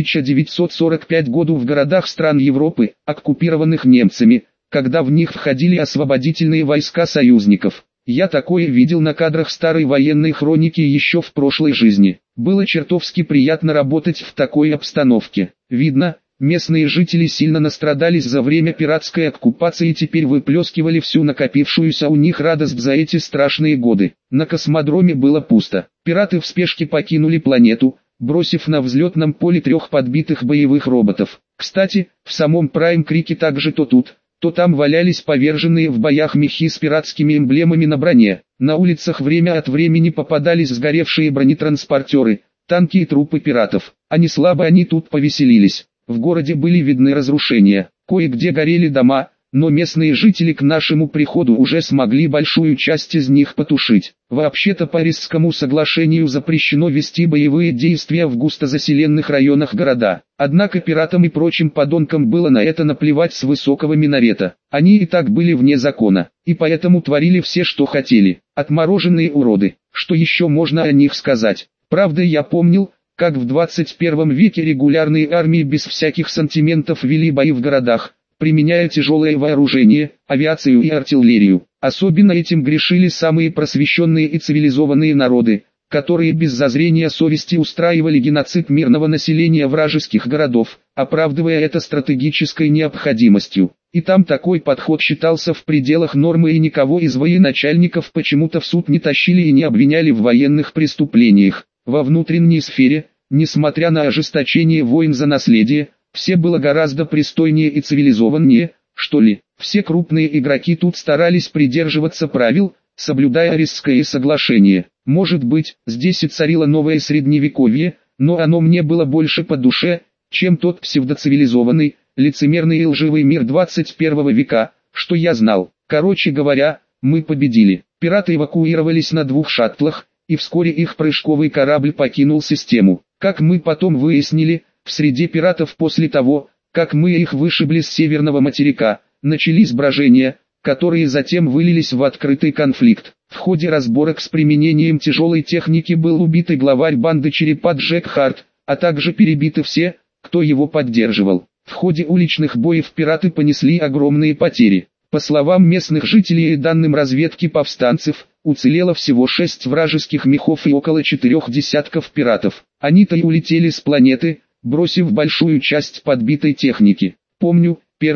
1945 году в городах стран Европы, оккупированных немцами, когда в них входили освободительные войска союзников. Я такое видел на кадрах старой военной хроники еще в прошлой жизни. Было чертовски приятно работать в такой обстановке. Видно, местные жители сильно настрадались за время пиратской оккупации и теперь выплескивали всю накопившуюся у них радость за эти страшные годы. На космодроме было пусто. Пираты в спешке покинули планету, бросив на взлетном поле 3 подбитых боевых роботов. Кстати, в самом Прайм-Крике также то тут, то там валялись поверженные в боях мехи с пиратскими эмблемами на броне. На улицах время от времени попадались сгоревшие бронетранспортеры, танки и трупы пиратов. А не слабо они тут повеселились. В городе были видны разрушения, кое-где горели дома, но местные жители к нашему приходу уже смогли большую часть из них потушить. Вообще-то по Парижскому соглашению запрещено вести боевые действия в густозаселенных районах города. Однако пиратам и прочим подонкам было на это наплевать с высокого минарета. Они и так были вне закона, и поэтому творили все, что хотели. Отмороженные уроды. Что еще можно о них сказать? Правда, я помнил, как в 21 веке регулярные армии без всяких сантиментов вели бои в городах, применяя тяжелое вооружение, авиацию и артиллерию. Особенно этим грешили самые просвещенные и цивилизованные народы, которые без зазрения совести устраивали геноцид мирного населения вражеских городов, оправдывая это стратегической необходимостью. И там такой подход считался в пределах нормы, и никого из военачальников почему-то в суд не тащили и не обвиняли в военных преступлениях. Во внутренней сфере, несмотря на ожесточение войн за наследие, все было гораздо пристойнее и цивилизованнее, что ли. Все крупные игроки тут старались придерживаться правил, соблюдая Аресское соглашение. Может быть, здесь и царило новое средневековье, но оно мне было больше по душе, чем тот псевдоцивилизованный, лицемерный и лживый мир 21 века, что я знал. Короче говоря, мы победили. Пираты эвакуировались на 2 шаттлах, и вскоре их прыжковый корабль покинул систему. Как мы потом выяснили, в среде пиратов после того, как мы их вышибли с северного материка, начались брожения, которые затем вылились в открытый конфликт. В ходе разборок с применением тяжелой техники был убит и главарь банды Черепа Джек Харт, а также перебиты все, кто его поддерживал. В ходе уличных боев пираты понесли огромные потери. По словам местных жителей и данным разведки повстанцев, уцелело всего 6 вражеских мехов и около 4 десятков пиратов. Они-то и улетели с планеты, бросив большую часть подбитой техники. Помню, первое,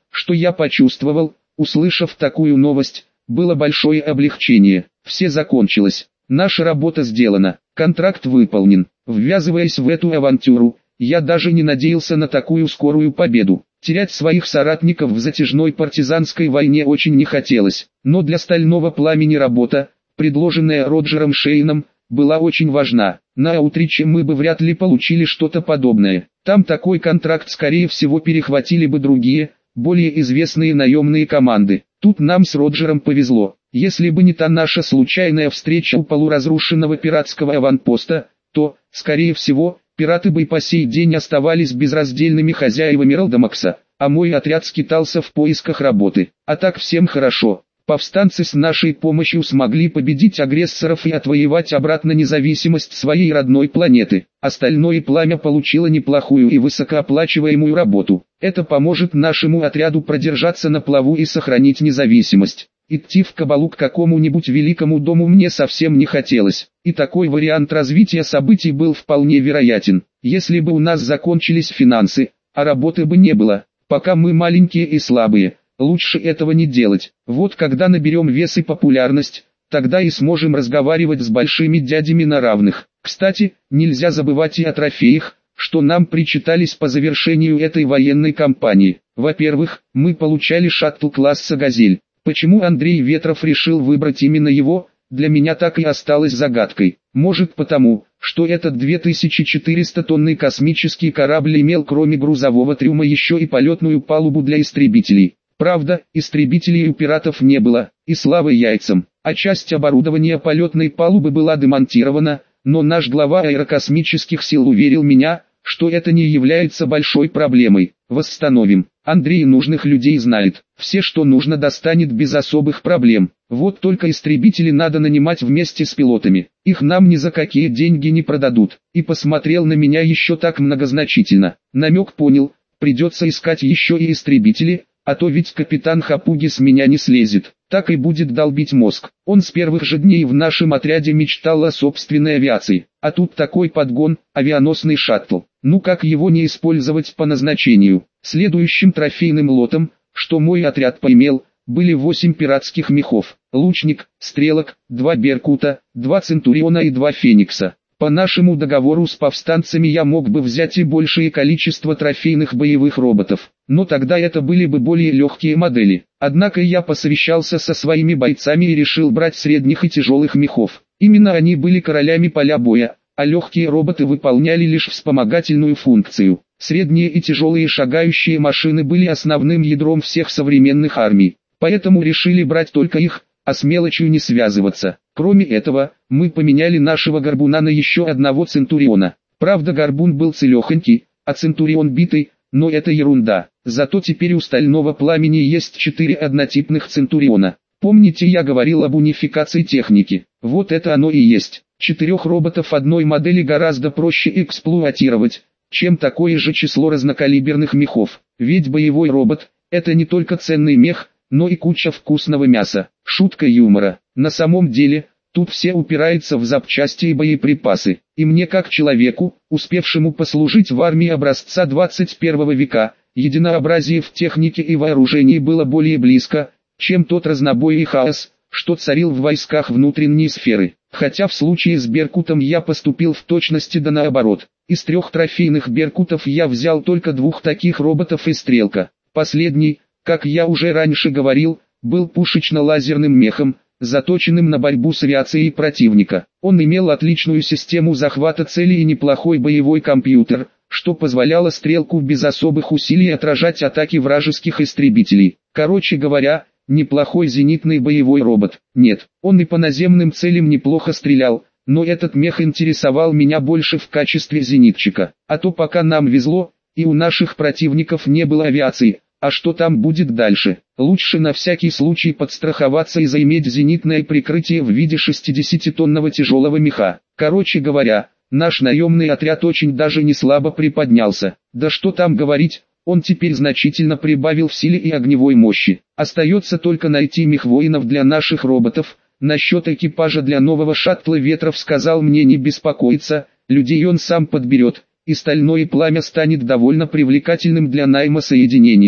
что я почувствовал, услышав такую новость, было большое облегчение. Все закончилось. Наша работа сделана, контракт выполнен. Ввязываясь в эту авантюру, я даже не надеялся на такую скорую победу. Терять своих соратников в затяжной партизанской войне очень не хотелось, но для стального пламени работа, предложенная Роджером Шейном, была очень важна. На Аутриче мы бы вряд ли получили что-то подобное. Там такой контракт скорее всего перехватили бы другие, более известные наемные команды. Тут нам с Роджером повезло. Если бы не та наша случайная встреча у полуразрушенного пиратского аванпоста, то, скорее всего, пираты бы и по сей день оставались безраздельными хозяевами Ралдамакса, а мой отряд скитался в поисках работы. А так всем хорошо. Повстанцы с нашей помощью смогли победить агрессоров и отвоевать обратно независимость своей родной планеты. Остальное пламя получило неплохую и высокооплачиваемую работу. Это поможет нашему отряду продержаться на плаву и сохранить независимость. Идти в кабалу к какому-нибудь великому дому мне совсем не хотелось, и такой вариант развития событий был вполне вероятен. Если бы у нас закончились финансы, а работы бы не было, пока мы маленькие и слабые, лучше этого не делать. Вот когда наберем вес и популярность, тогда и сможем разговаривать с большими дядями на равных. Кстати, нельзя забывать и о трофеях, что нам причитались по завершению этой военной кампании. Во-первых, мы получали шаттл класса «Газель». Почему Андрей Ветров решил выбрать именно его, для меня так и осталось загадкой. Может потому, что этот 2400-тонный космический корабль имел кроме грузового трюма еще и полетную палубу для истребителей. Правда, истребителей у пиратов не было, и слава яйцам, а часть оборудования полетной палубы была демонтирована, но наш глава аэрокосмических сил уверил меня, что это не является большой проблемой. Восстановим. Андрей нужных людей знает, все что нужно достанет без особых проблем. Вот только истребители надо нанимать вместе с пилотами, их нам ни за какие деньги не продадут. И посмотрел на меня еще так многозначительно. Намек понял, придется искать еще и истребители, а то ведь капитан Хапуги с меня не слезет, так и будет долбить мозг. Он с первых же дней в нашем отряде мечтал о собственной авиации, а тут такой подгон, авианосный шаттл. Ну как его не использовать по назначению? Следующим трофейным лотом, что мой отряд поимел, были 8 пиратских мехов, лучник, стрелок, 2 беркута, 2 центуриона и 2 феникса. По нашему договору с повстанцами я мог бы взять и большее количество трофейных боевых роботов, но тогда это были бы более легкие модели. Однако я посовещался со своими бойцами и решил брать средних и тяжелых мехов. Именно они были королями поля боя, а легкие роботы выполняли лишь вспомогательную функцию. Средние и тяжелые шагающие машины были основным ядром всех современных армий, поэтому решили брать только их, а с мелочью не связываться. Кроме этого, мы поменяли нашего горбуна на еще одного центуриона. Правда, горбун был целехонький, а центурион битый, но это ерунда. Зато теперь у стального пламени есть 4 однотипных центуриона. Помните, я говорил об унификации техники? Вот это оно и есть. 4 роботов одной модели гораздо проще эксплуатировать, чем такое же число разнокалиберных мехов. Ведь боевой робот – это не только ценный мех, но и куча вкусного мяса. Шутка юмора. На самом деле, тут все упирается в запчасти и боеприпасы. И мне как человеку, успевшему послужить в армии образца 21 века, единообразие в технике и вооружении было более близко, чем тот разнобой и хаос, что царил в войсках внутренней сферы. Хотя в случае с Беркутом я поступил в точности да наоборот. Из 3 трофейных Беркутов я взял только 2 таких роботов и стрелка. Последний, как я уже раньше говорил, был пушечно-лазерным мехом, заточенным на борьбу с авиацией противника. Он имел отличную систему захвата цели и неплохой боевой компьютер, что позволяло стрелку без особых усилий отражать атаки вражеских истребителей. Короче говоря, неплохой зенитный боевой робот. Нет, он и по наземным целям неплохо стрелял, но этот мех интересовал меня больше в качестве зенитчика. А то пока нам везло, и у наших противников не было авиации. А что там будет дальше? Лучше на всякий случай подстраховаться и заиметь зенитное прикрытие в виде 60-тонного тяжелого меха. Короче говоря, наш наемный отряд очень даже не слабо приподнялся. Да что там говорить, он теперь значительно прибавил в силе и огневой мощи. Остается только найти мехвоинов для наших роботов. Насчет экипажа для нового шаттла Ветров сказал мне не беспокоиться, людей он сам подберет, и стальное пламя станет довольно привлекательным для найма соединением.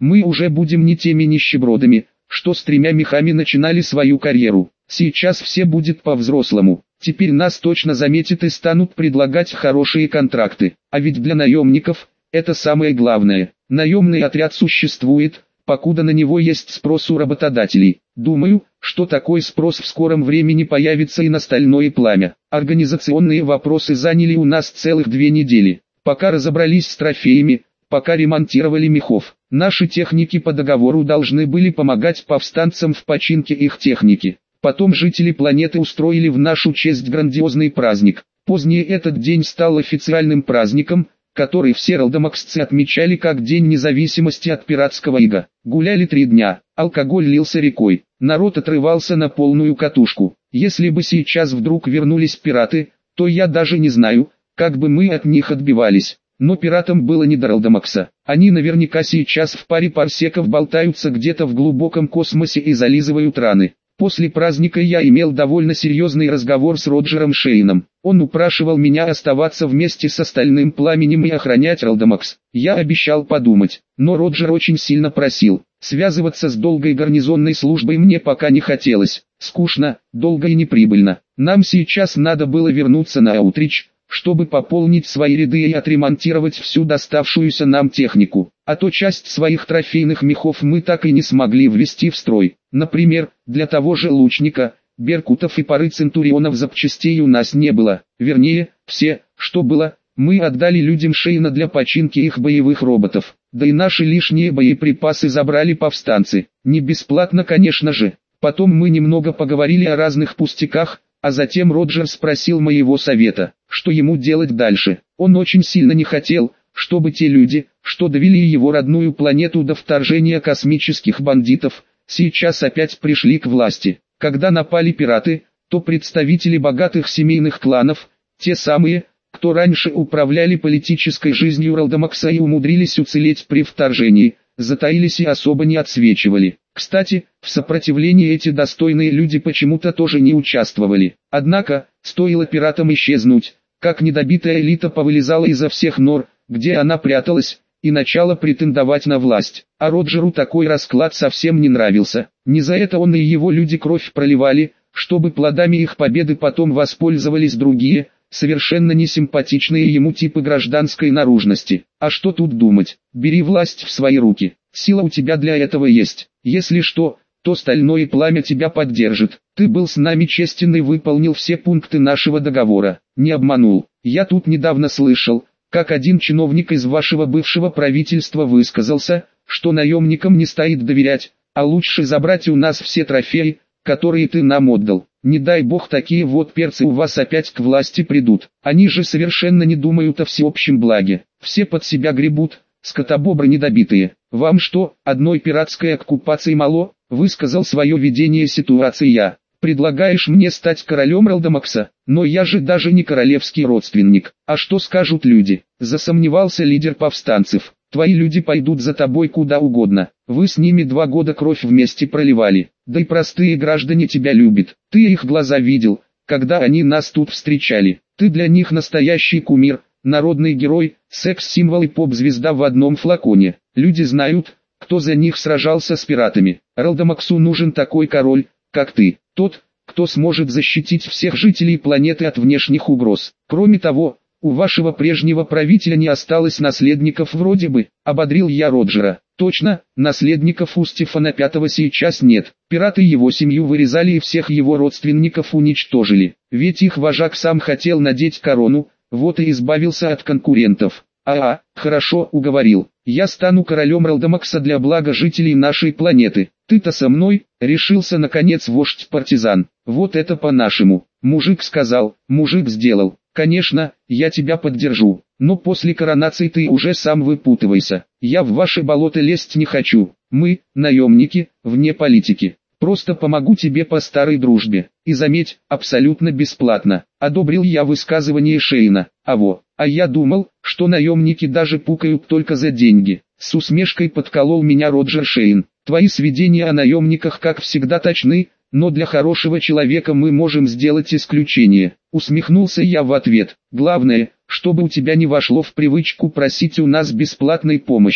Мы уже будем не теми нищебродами, что с 3 мехами начинали свою карьеру. Сейчас все будет по-взрослому. Теперь нас точно заметят и станут предлагать хорошие контракты. А ведь для наемников это самое главное. Наемный отряд существует, покуда на него есть спрос у работодателей. Думаю, что такой спрос в скором времени появится и на стальное пламя. Организационные вопросы заняли у нас целых 2 недели. Пока разобрались с трофеями, пока ремонтировали мехов. Наши техники по договору должны были помогать повстанцам в починке их техники. Потом жители планеты устроили в нашу честь грандиозный праздник. Позднее этот день стал официальным праздником, который все ралдомаксцы отмечали как День независимости от пиратского ига. Гуляли 3 дня, алкоголь лился рекой, народ отрывался на полную катушку. Если бы сейчас вдруг вернулись пираты, то я даже не знаю, как бы мы от них отбивались. Но пиратам было не до ралдомакса. Они наверняка сейчас в паре парсеков болтаются где-то в глубоком космосе и зализывают раны. После праздника я имел довольно серьезный разговор с Роджером Шейном. Он упрашивал меня оставаться вместе с остальным пламенем и охранять Ралдомакс. Я обещал подумать, но Роджер очень сильно просил. Связываться с долгой гарнизонной службой мне пока не хотелось. Скучно, долго и неприбыльно. Нам сейчас надо было вернуться на Аутрич, чтобы пополнить свои ряды и отремонтировать всю доставшуюся нам технику. А то часть своих трофейных мехов мы так и не смогли ввести в строй. Например, для того же лучника, беркутов и пары центурионов запчастей у нас не было. Вернее, все, что было, мы отдали людям Шейна для починки их боевых роботов. Да и наши лишние боеприпасы забрали повстанцы. Не бесплатно, конечно же. Потом мы немного поговорили о разных пустяках, а затем Роджер спросил моего совета, что ему делать дальше. Он очень сильно не хотел, чтобы те люди, что довели его родную планету до вторжения космических бандитов, сейчас опять пришли к власти. Когда напали пираты, то представители богатых семейных кланов, те самые, кто раньше управляли политической жизнью Ралдомакса и умудрились уцелеть при вторжении, затаились и особо не отсвечивали. Кстати, в сопротивлении эти достойные люди почему-то тоже не участвовали. Однако, стоило пиратам исчезнуть, как недобитая элита повылезала изо всех нор, где она пряталась, и начала претендовать на власть. А Роджеру такой расклад совсем не нравился. Не за это он и его люди кровь проливали, чтобы плодами их победы потом воспользовались другие, совершенно несимпатичные ему типы гражданской наружности. А что тут думать? Бери власть в свои руки. Сила у тебя для этого есть. Если что, то стальное пламя тебя поддержит. Ты был с нами честен и выполнил все пункты нашего договора. Не обманул. Я тут недавно слышал, как один чиновник из вашего бывшего правительства высказался, что наемникам не стоит доверять, а лучше забрать у нас все трофеи, которые ты нам отдал. Не дай бог такие вот перцы у вас опять к власти придут. Они же совершенно не думают о всеобщем благе. Все под себя гребут, скотобобры недобитые. Вам что, одной пиратской оккупации мало? Высказал свое видение ситуации я. Предлагаешь мне стать королем Ралдомакса? Но я же даже не королевский родственник. А что скажут люди? Засомневался лидер повстанцев. Твои люди пойдут за тобой куда угодно. Вы с ними 2 года кровь вместе проливали. Да и простые граждане тебя любят. Ты их глаза видел, когда они нас тут встречали. Ты для них настоящий кумир, народный герой, секс-символ и поп-звезда в одном флаконе. Люди знают, кто за них сражался с пиратами. Ралдомаксу нужен такой король, как ты. Тот, кто сможет защитить всех жителей планеты от внешних угроз. Кроме того, у вашего прежнего правителя не осталось наследников вроде бы, ободрил я Роджера. Точно, наследников у Стефана Пятого сейчас нет. Пираты его семью вырезали и всех его родственников уничтожили. Ведь их вожак сам хотел надеть корону, вот и избавился от конкурентов. Хорошо, уговорил. Я стану королем Ралдомакса для блага жителей нашей планеты. Ты-то со мной, решился наконец вождь-партизан. Вот это по-нашему. Мужик сказал, мужик сделал. Конечно, я тебя поддержу, но после коронации ты уже сам выпутывайся. Я в ваши болота лезть не хочу. Мы, наемники, вне политики. Просто помогу тебе по старой дружбе. И заметь, абсолютно бесплатно. Одобрил я высказывание Шейна. А я думал, что наемники даже пукают только за деньги. С усмешкой подколол меня Роджер Шейн. Твои сведения о наемниках как всегда точны, но для хорошего человека мы можем сделать исключение. Усмехнулся я в ответ. Главное, чтобы у тебя не вошло в привычку просить у нас бесплатной помощи.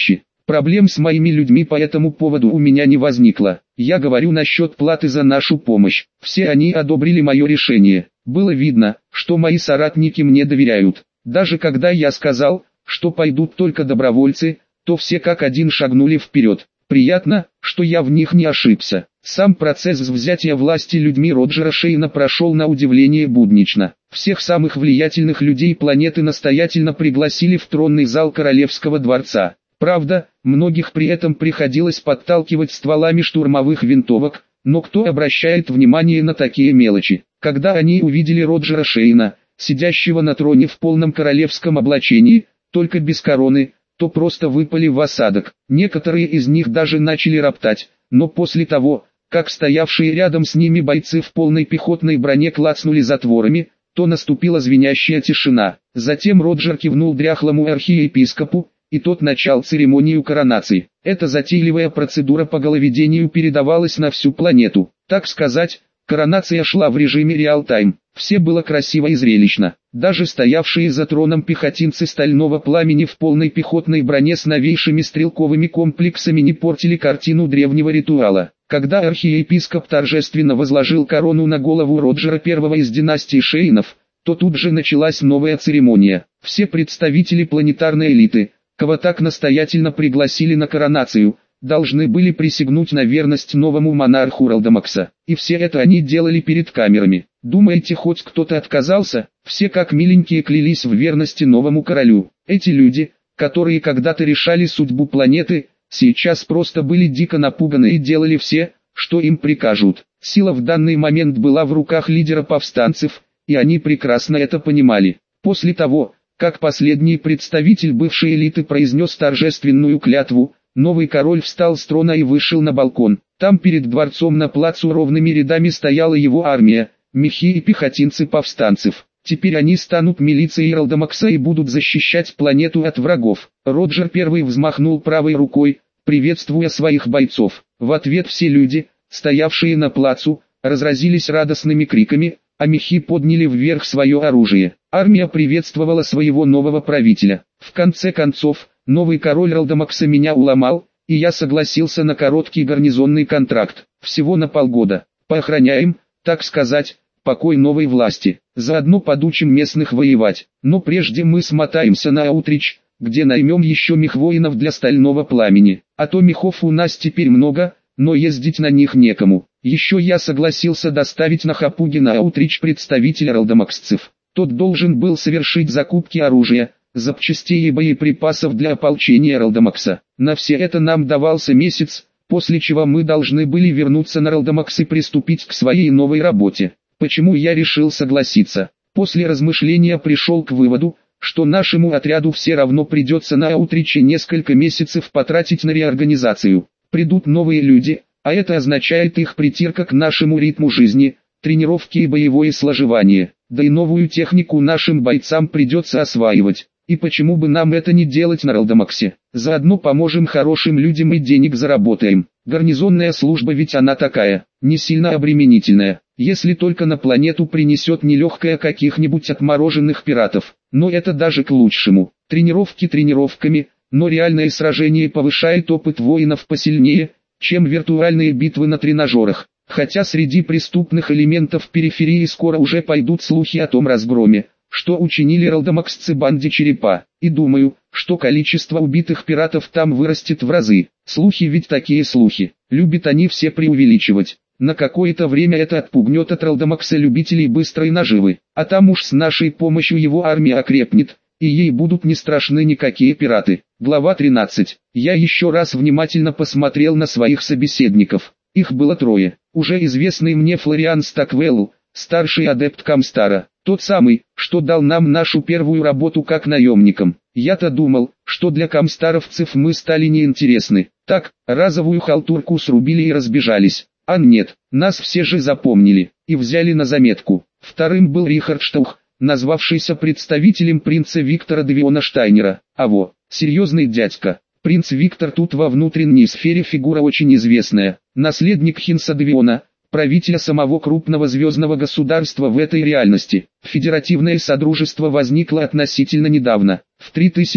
Проблем с моими людьми по этому поводу у меня не возникло. Я говорю насчет платы за нашу помощь. Все они одобрили мое решение. Было видно, что мои соратники мне доверяют. Даже когда я сказал, что пойдут только добровольцы, то все как один шагнули вперед. Приятно, что я в них не ошибся. Сам процесс взятия власти людьми Роджера Шейна прошел на удивление буднично. Всех самых влиятельных людей планеты настоятельно пригласили в тронный зал Королевского дворца. Правда, многих при этом приходилось подталкивать стволами штурмовых винтовок, но кто обращает внимание на такие мелочи? Когда они увидели Роджера Шейна, сидящего на троне в полном королевском облачении, только без короны, то просто выпали в осадок. Некоторые из них даже начали роптать, но после того, как стоявшие рядом с ними бойцы в полной пехотной броне клацнули затворами, то наступила звенящая тишина. Затем Роджер кивнул дряхлому архиепископу, и тот начал церемонию коронации. Эта затейливая процедура по головедению передавалась на всю планету. Так сказать, коронация шла в режиме реал-тайм. Все было красиво и зрелищно. Даже стоявшие за троном пехотинцы стального пламени в полной пехотной броне с новейшими стрелковыми комплексами не портили картину древнего ритуала. Когда архиепископ торжественно возложил корону на голову Роджера I из династии Шейнов, то тут же началась новая церемония. Все представители планетарной элиты, кого так настоятельно пригласили на коронацию, должны были присягнуть на верность новому монарху Ралдамакса. И все это они делали перед камерами. Думаете, хоть кто-то отказался? Все как миленькие клялись в верности новому королю. Эти люди, которые когда-то решали судьбу планеты, сейчас просто были дико напуганы и делали все, что им прикажут. Сила в данный момент была в руках лидера повстанцев, и они прекрасно это понимали. После того, как последний представитель бывшей элиты произнес торжественную клятву, новый король встал с трона и вышел на балкон. Там перед дворцом на плацу ровными рядами стояла его армия, мехи и пехотинцы повстанцев. Теперь они станут милицией Ралдамакса и будут защищать планету от врагов. Роджер I взмахнул правой рукой, приветствуя своих бойцов. В ответ все люди, стоявшие на плацу, разразились радостными криками, а мехи подняли вверх свое оружие. Армия приветствовала своего нового правителя. В конце концов, новый король Ралдамакса меня уломал, и я согласился на короткий гарнизонный контракт, всего на полгода. Поохраняем, так сказать, покой новой власти. Заодно подучим местных воевать. Но прежде мы смотаемся на Аутрич, где наймем еще мехвоинов для стального пламени. А то мехов у нас теперь много, но ездить на них некому. Еще я согласился доставить на Хапуги на Аутрич представителя ралдамаксцев. Тот должен был совершить закупки оружия, запчастей и боеприпасов для ополчения Ралдамакса. На все это нам давался месяц, после чего мы должны были вернуться на Ралдамакс и приступить к своей новой работе. Почему я решил согласиться? После размышления пришел к выводу, что нашему отряду все равно придется на Аутриче несколько месяцев потратить на реорганизацию. Придут новые люди, а это означает их притирка к нашему ритму жизни, тренировки и боевое сложевание. Да и новую технику нашим бойцам придется осваивать. И почему бы нам это не делать на Ралдамаксе? Заодно поможем хорошим людям и денег заработаем. Гарнизонная служба ведь она такая, не сильно обременительная. Если только на планету принесет нелегкое каких-нибудь отмороженных пиратов. Но это даже к лучшему. Тренировки тренировками, но реальное сражение повышает опыт воинов посильнее, чем виртуальные битвы на тренажерах. Хотя среди преступных элементов периферии скоро уже пойдут слухи о том разгроме, что учинили ралдамаксцы банде Черепа. И думаю, что количество убитых пиратов там вырастет в разы. Слухи ведь такие слухи. Любят они все преувеличивать. На какое-то время это отпугнет от Ралдамакса любителей быстрой наживы. А там уж с нашей помощью его армия окрепнет, и ей будут не страшны никакие пираты. Глава 13. Я еще раз внимательно посмотрел на своих собеседников. Их было трое. Уже известный мне Флориан Стаквелл, старший адепт Камстара. Тот самый, что дал нам нашу первую работу как наемникам. Я-то думал, что для камстаровцев мы стали неинтересны. Так, разовую халтурку срубили и разбежались. А нет, нас все же запомнили, и взяли на заметку. Вторым был Рихард Штаух, назвавшийся представителем принца Виктора Девиона Штайнера. Серьезный дядька. Принц Виктор тут во внутренней сфере фигура очень известная. Наследник Хинса Девиона, правителя самого крупного звездного государства в этой реальности. Федеративное содружество возникло относительно недавно. В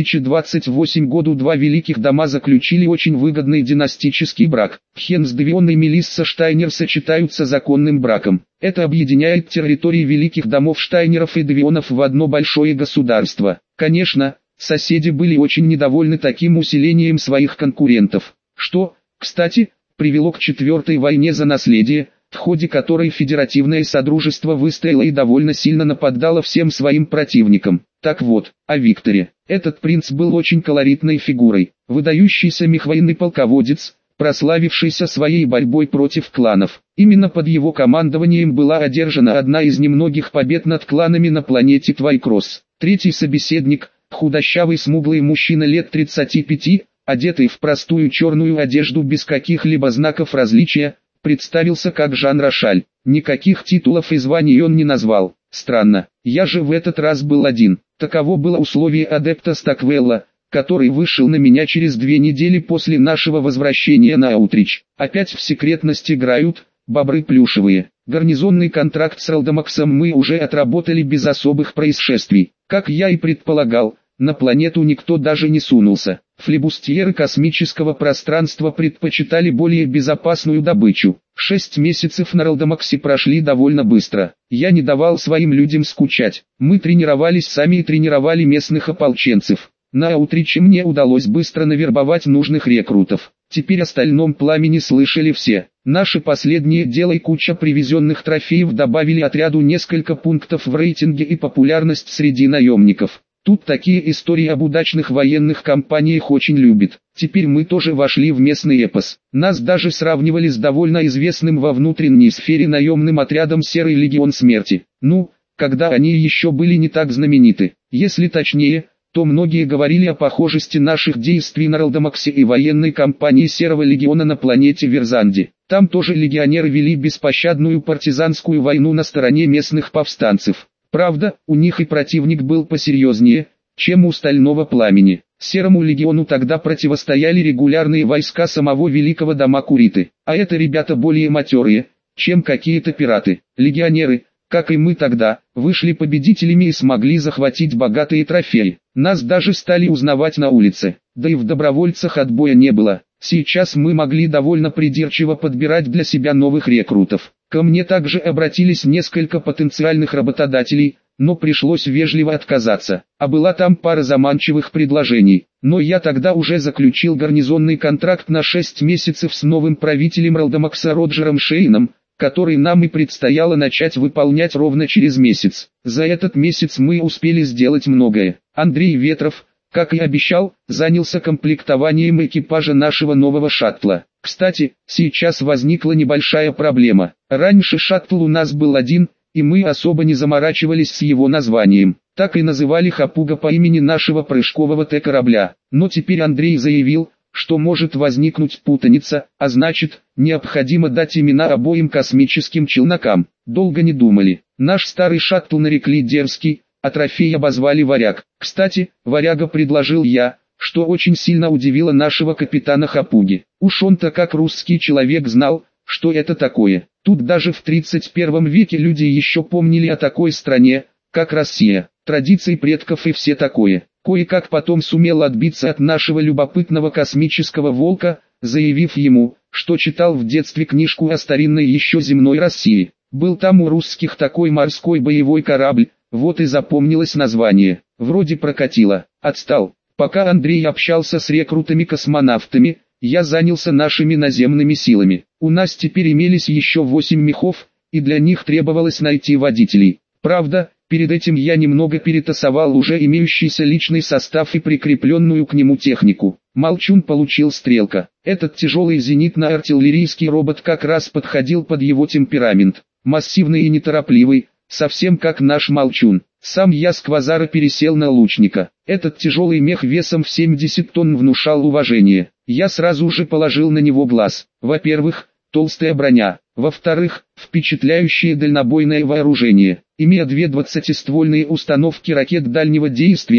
3028 году два великих дома заключили очень выгодный династический брак. Хенсдевион и Мелисса Штайнер сочетаются законным браком. Это объединяет территории великих домов Штайнеров и Девионов в одно большое государство. Конечно, соседи были очень недовольны таким усилением своих конкурентов, что, кстати, привело к Четвертой войне за наследие, в ходе которой федеративное содружество выстояло и довольно сильно нападало всем своим противникам. Так вот, о Викторе. Этот принц был очень колоритной фигурой, выдающийся мехвоенный полководец, прославившийся своей борьбой против кланов. Именно под его командованием была одержана одна из немногих побед над кланами на планете Твайкросс. Третий собеседник, худощавый смуглый мужчина лет 35, одетый в простую черную одежду без каких-либо знаков различия, представился как Жан Рошаль. Никаких титулов и званий он не назвал. Странно, я же в этот раз был один. Таково было условие адепта Стоквелла, который вышел на меня через 2 недели после нашего возвращения на Аутрич. Опять в секретность играют, бобры плюшевые. Гарнизонный контракт с Ралдамаксом мы уже отработали без особых происшествий. Как я и предполагал, на планету никто даже не сунулся. Флибустьеры космического пространства предпочитали более безопасную добычу. 6 месяцев на Ралдамаксе прошли довольно быстро. Я не давал своим людям скучать. Мы тренировались сами и тренировали местных ополченцев. На Аутриче мне удалось быстро навербовать нужных рекрутов. Теперь о стальном пламени слышали все. Наше последнее дело и куча привезенных трофеев добавили отряду несколько пунктов в рейтинге и популярность среди наемников. Тут такие истории об удачных военных кампаниях очень любят. Теперь мы тоже вошли в местный эпос. Нас даже сравнивали с довольно известным во внутренней сфере наемным отрядом Серый Легион Смерти. Ну, когда они еще были не так знамениты. Если точнее, то многие говорили о похожести наших действий на Ралдамаксе и военной кампании Серого Легиона на планете Верзанди. Там тоже легионеры вели беспощадную партизанскую войну на стороне местных повстанцев. Правда, у них и противник был посерьезнее, чем у Стального Пламени. Серому Легиону тогда противостояли регулярные войска самого Великого Дома Куриты. А это ребята более матерые, чем какие-то пираты. Легионеры, как и мы тогда, вышли победителями и смогли захватить богатые трофеи. Нас даже стали узнавать на улице. Да и в добровольцах отбоя не было. Сейчас мы могли довольно придирчиво подбирать для себя новых рекрутов. Ко мне также обратились несколько потенциальных работодателей, но пришлось вежливо отказаться. А была там пара заманчивых предложений. Но я тогда уже заключил гарнизонный контракт на 6 месяцев с новым правителем Ралдамакса Роджером Шейном, который нам и предстояло начать выполнять ровно через месяц. За этот месяц мы успели сделать многое. Андрей Ветров, как и обещал, занялся комплектованием экипажа нашего нового шаттла. Кстати, сейчас возникла небольшая проблема. Раньше шаттл у нас был один, и мы особо не заморачивались с его названием. Так и называли Хапуга по имени нашего прыжкового Т-корабля. Но теперь Андрей заявил, что может возникнуть путаница, а значит, необходимо дать имена обоим космическим челнокам. Долго не думали. Наш старый шаттл нарекли Дерзкий, а трофей обозвали Варяг. Кстати, Варяга предложил я, что очень сильно удивило нашего капитана Хапуги. Уж он-то как русский человек знал, что это такое. Тут даже в 31 веке люди еще помнили о такой стране, как Россия, традиций предков и все такое. Кое-как потом сумел отбиться от нашего любопытного космического волка, заявив ему, что читал в детстве книжку о старинной еще земной России. Был там у русских такой морской боевой корабль, вот и запомнилось название. Вроде прокатило. Отстал. Пока Андрей общался с рекрутами-космонавтами, я занялся нашими наземными силами. У нас теперь имелись еще 8 мехов, и для них требовалось найти водителей. Правда, перед этим я немного перетасовал уже имеющийся личный состав и прикрепленную к нему технику. Молчун получил Стрелка. Этот тяжелый зенитно-артиллерийский робот как раз подходил под его темперамент. Массивный и неторопливый, совсем как наш Молчун. Сам я с Квазара пересел на Лучника. Этот тяжелый мех весом в 70 тонн внушал уважение. Я сразу же положил на него глаз. Во-первых, толстая броня. Во-вторых, впечатляющее дальнобойное вооружение. Имея 2 20-ствольные установки ракет дальнего действия,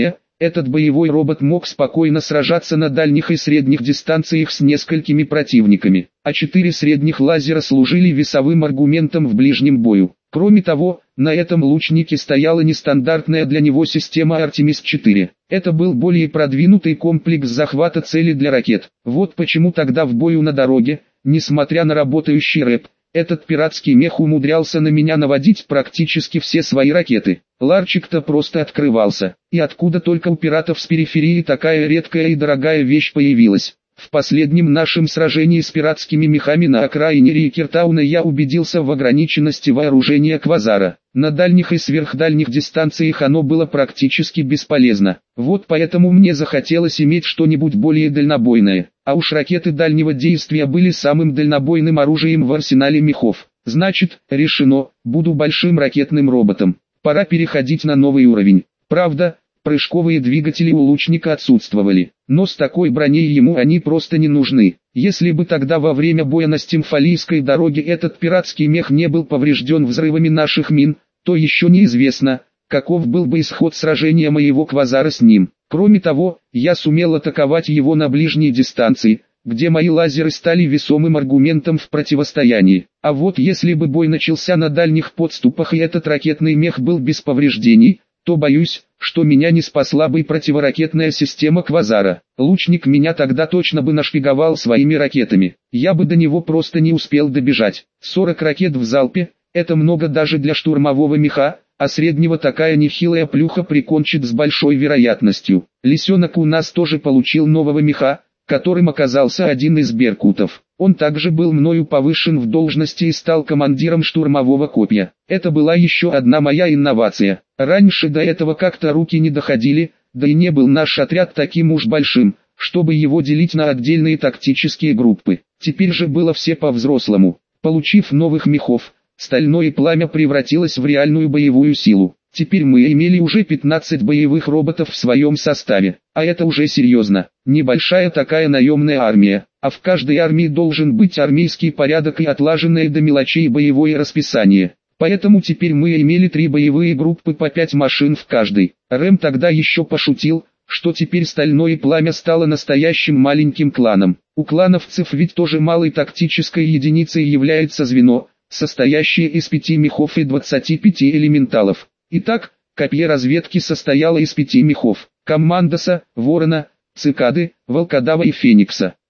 Этот боевой робот мог спокойно сражаться на дальних и средних дистанциях с несколькими противниками, а 4 средних лазера служили весовым аргументом в ближнем бою. Кроме того, на этом лучнике стояла нестандартная для него система Артемис-4. Это был более продвинутый комплекс захвата цели для ракет. Вот почему тогда в бою на дороге, несмотря на работающий рэп, этот пиратский мех умудрялся на меня наводить практически все свои ракеты. Ларчик-то просто открывался. И откуда только у пиратов с периферии такая редкая и дорогая вещь появилась. В последнем нашем сражении с пиратскими мехами на окраине Рикертауна я убедился в ограниченности вооружения Квазара. На дальних и сверхдальних дистанциях оно было практически бесполезно. Вот поэтому мне захотелось иметь что-нибудь более дальнобойное. А уж ракеты дальнего действия были самым дальнобойным оружием в арсенале мехов. Значит, решено, буду большим ракетным роботом. Пора переходить на новый уровень. Правда, прыжковые двигатели у лучника отсутствовали, но с такой броней ему они просто не нужны. Если бы тогда во время боя на Стимфалийской дороге этот пиратский мех не был поврежден взрывами наших мин, то еще неизвестно, каков был бы исход сражения моего Квазара с ним. Кроме того, я сумел атаковать его на ближней дистанции, где мои лазеры стали весомым аргументом в противостоянии. А вот если бы бой начался на дальних подступах и этот ракетный мех был без повреждений, то боюсь, что меня не спасла бы и противоракетная система Квазара. Лучник меня тогда точно бы нашпиговал своими ракетами. Я бы до него просто не успел добежать. 40 ракет в залпе – это много даже для штурмового меха, а среднего такая нехилая плюха прикончит с большой вероятностью. Лисенок у нас тоже получил нового меха, которым оказался один из беркутов. Он также был мною повышен в должности и стал командиром штурмового копья. Это была еще одна моя инновация. Раньше до этого как-то руки не доходили, да и не был наш отряд таким уж большим, чтобы его делить на отдельные тактические группы. Теперь же было все по-взрослому. Получив новых мехов, Стальное Пламя превратилось в реальную боевую силу. Теперь мы имели уже 15 боевых роботов в своем составе, а это уже серьезно. Небольшая такая наемная армия, а в каждой армии должен быть армейский порядок и отлаженное до мелочей боевое расписание. Поэтому теперь мы имели 3 боевые группы по 5 машин в каждой. Рэм тогда еще пошутил, что теперь Стальное Пламя стало настоящим маленьким кланом. У клановцев ведь тоже малой тактической единицей является звено, состоящее из 5 мехов и 25 элементалов. Итак, копье разведки состояло из 5 мехов: Коммандоса, Ворона, Цикады, Волкодава и Феникса.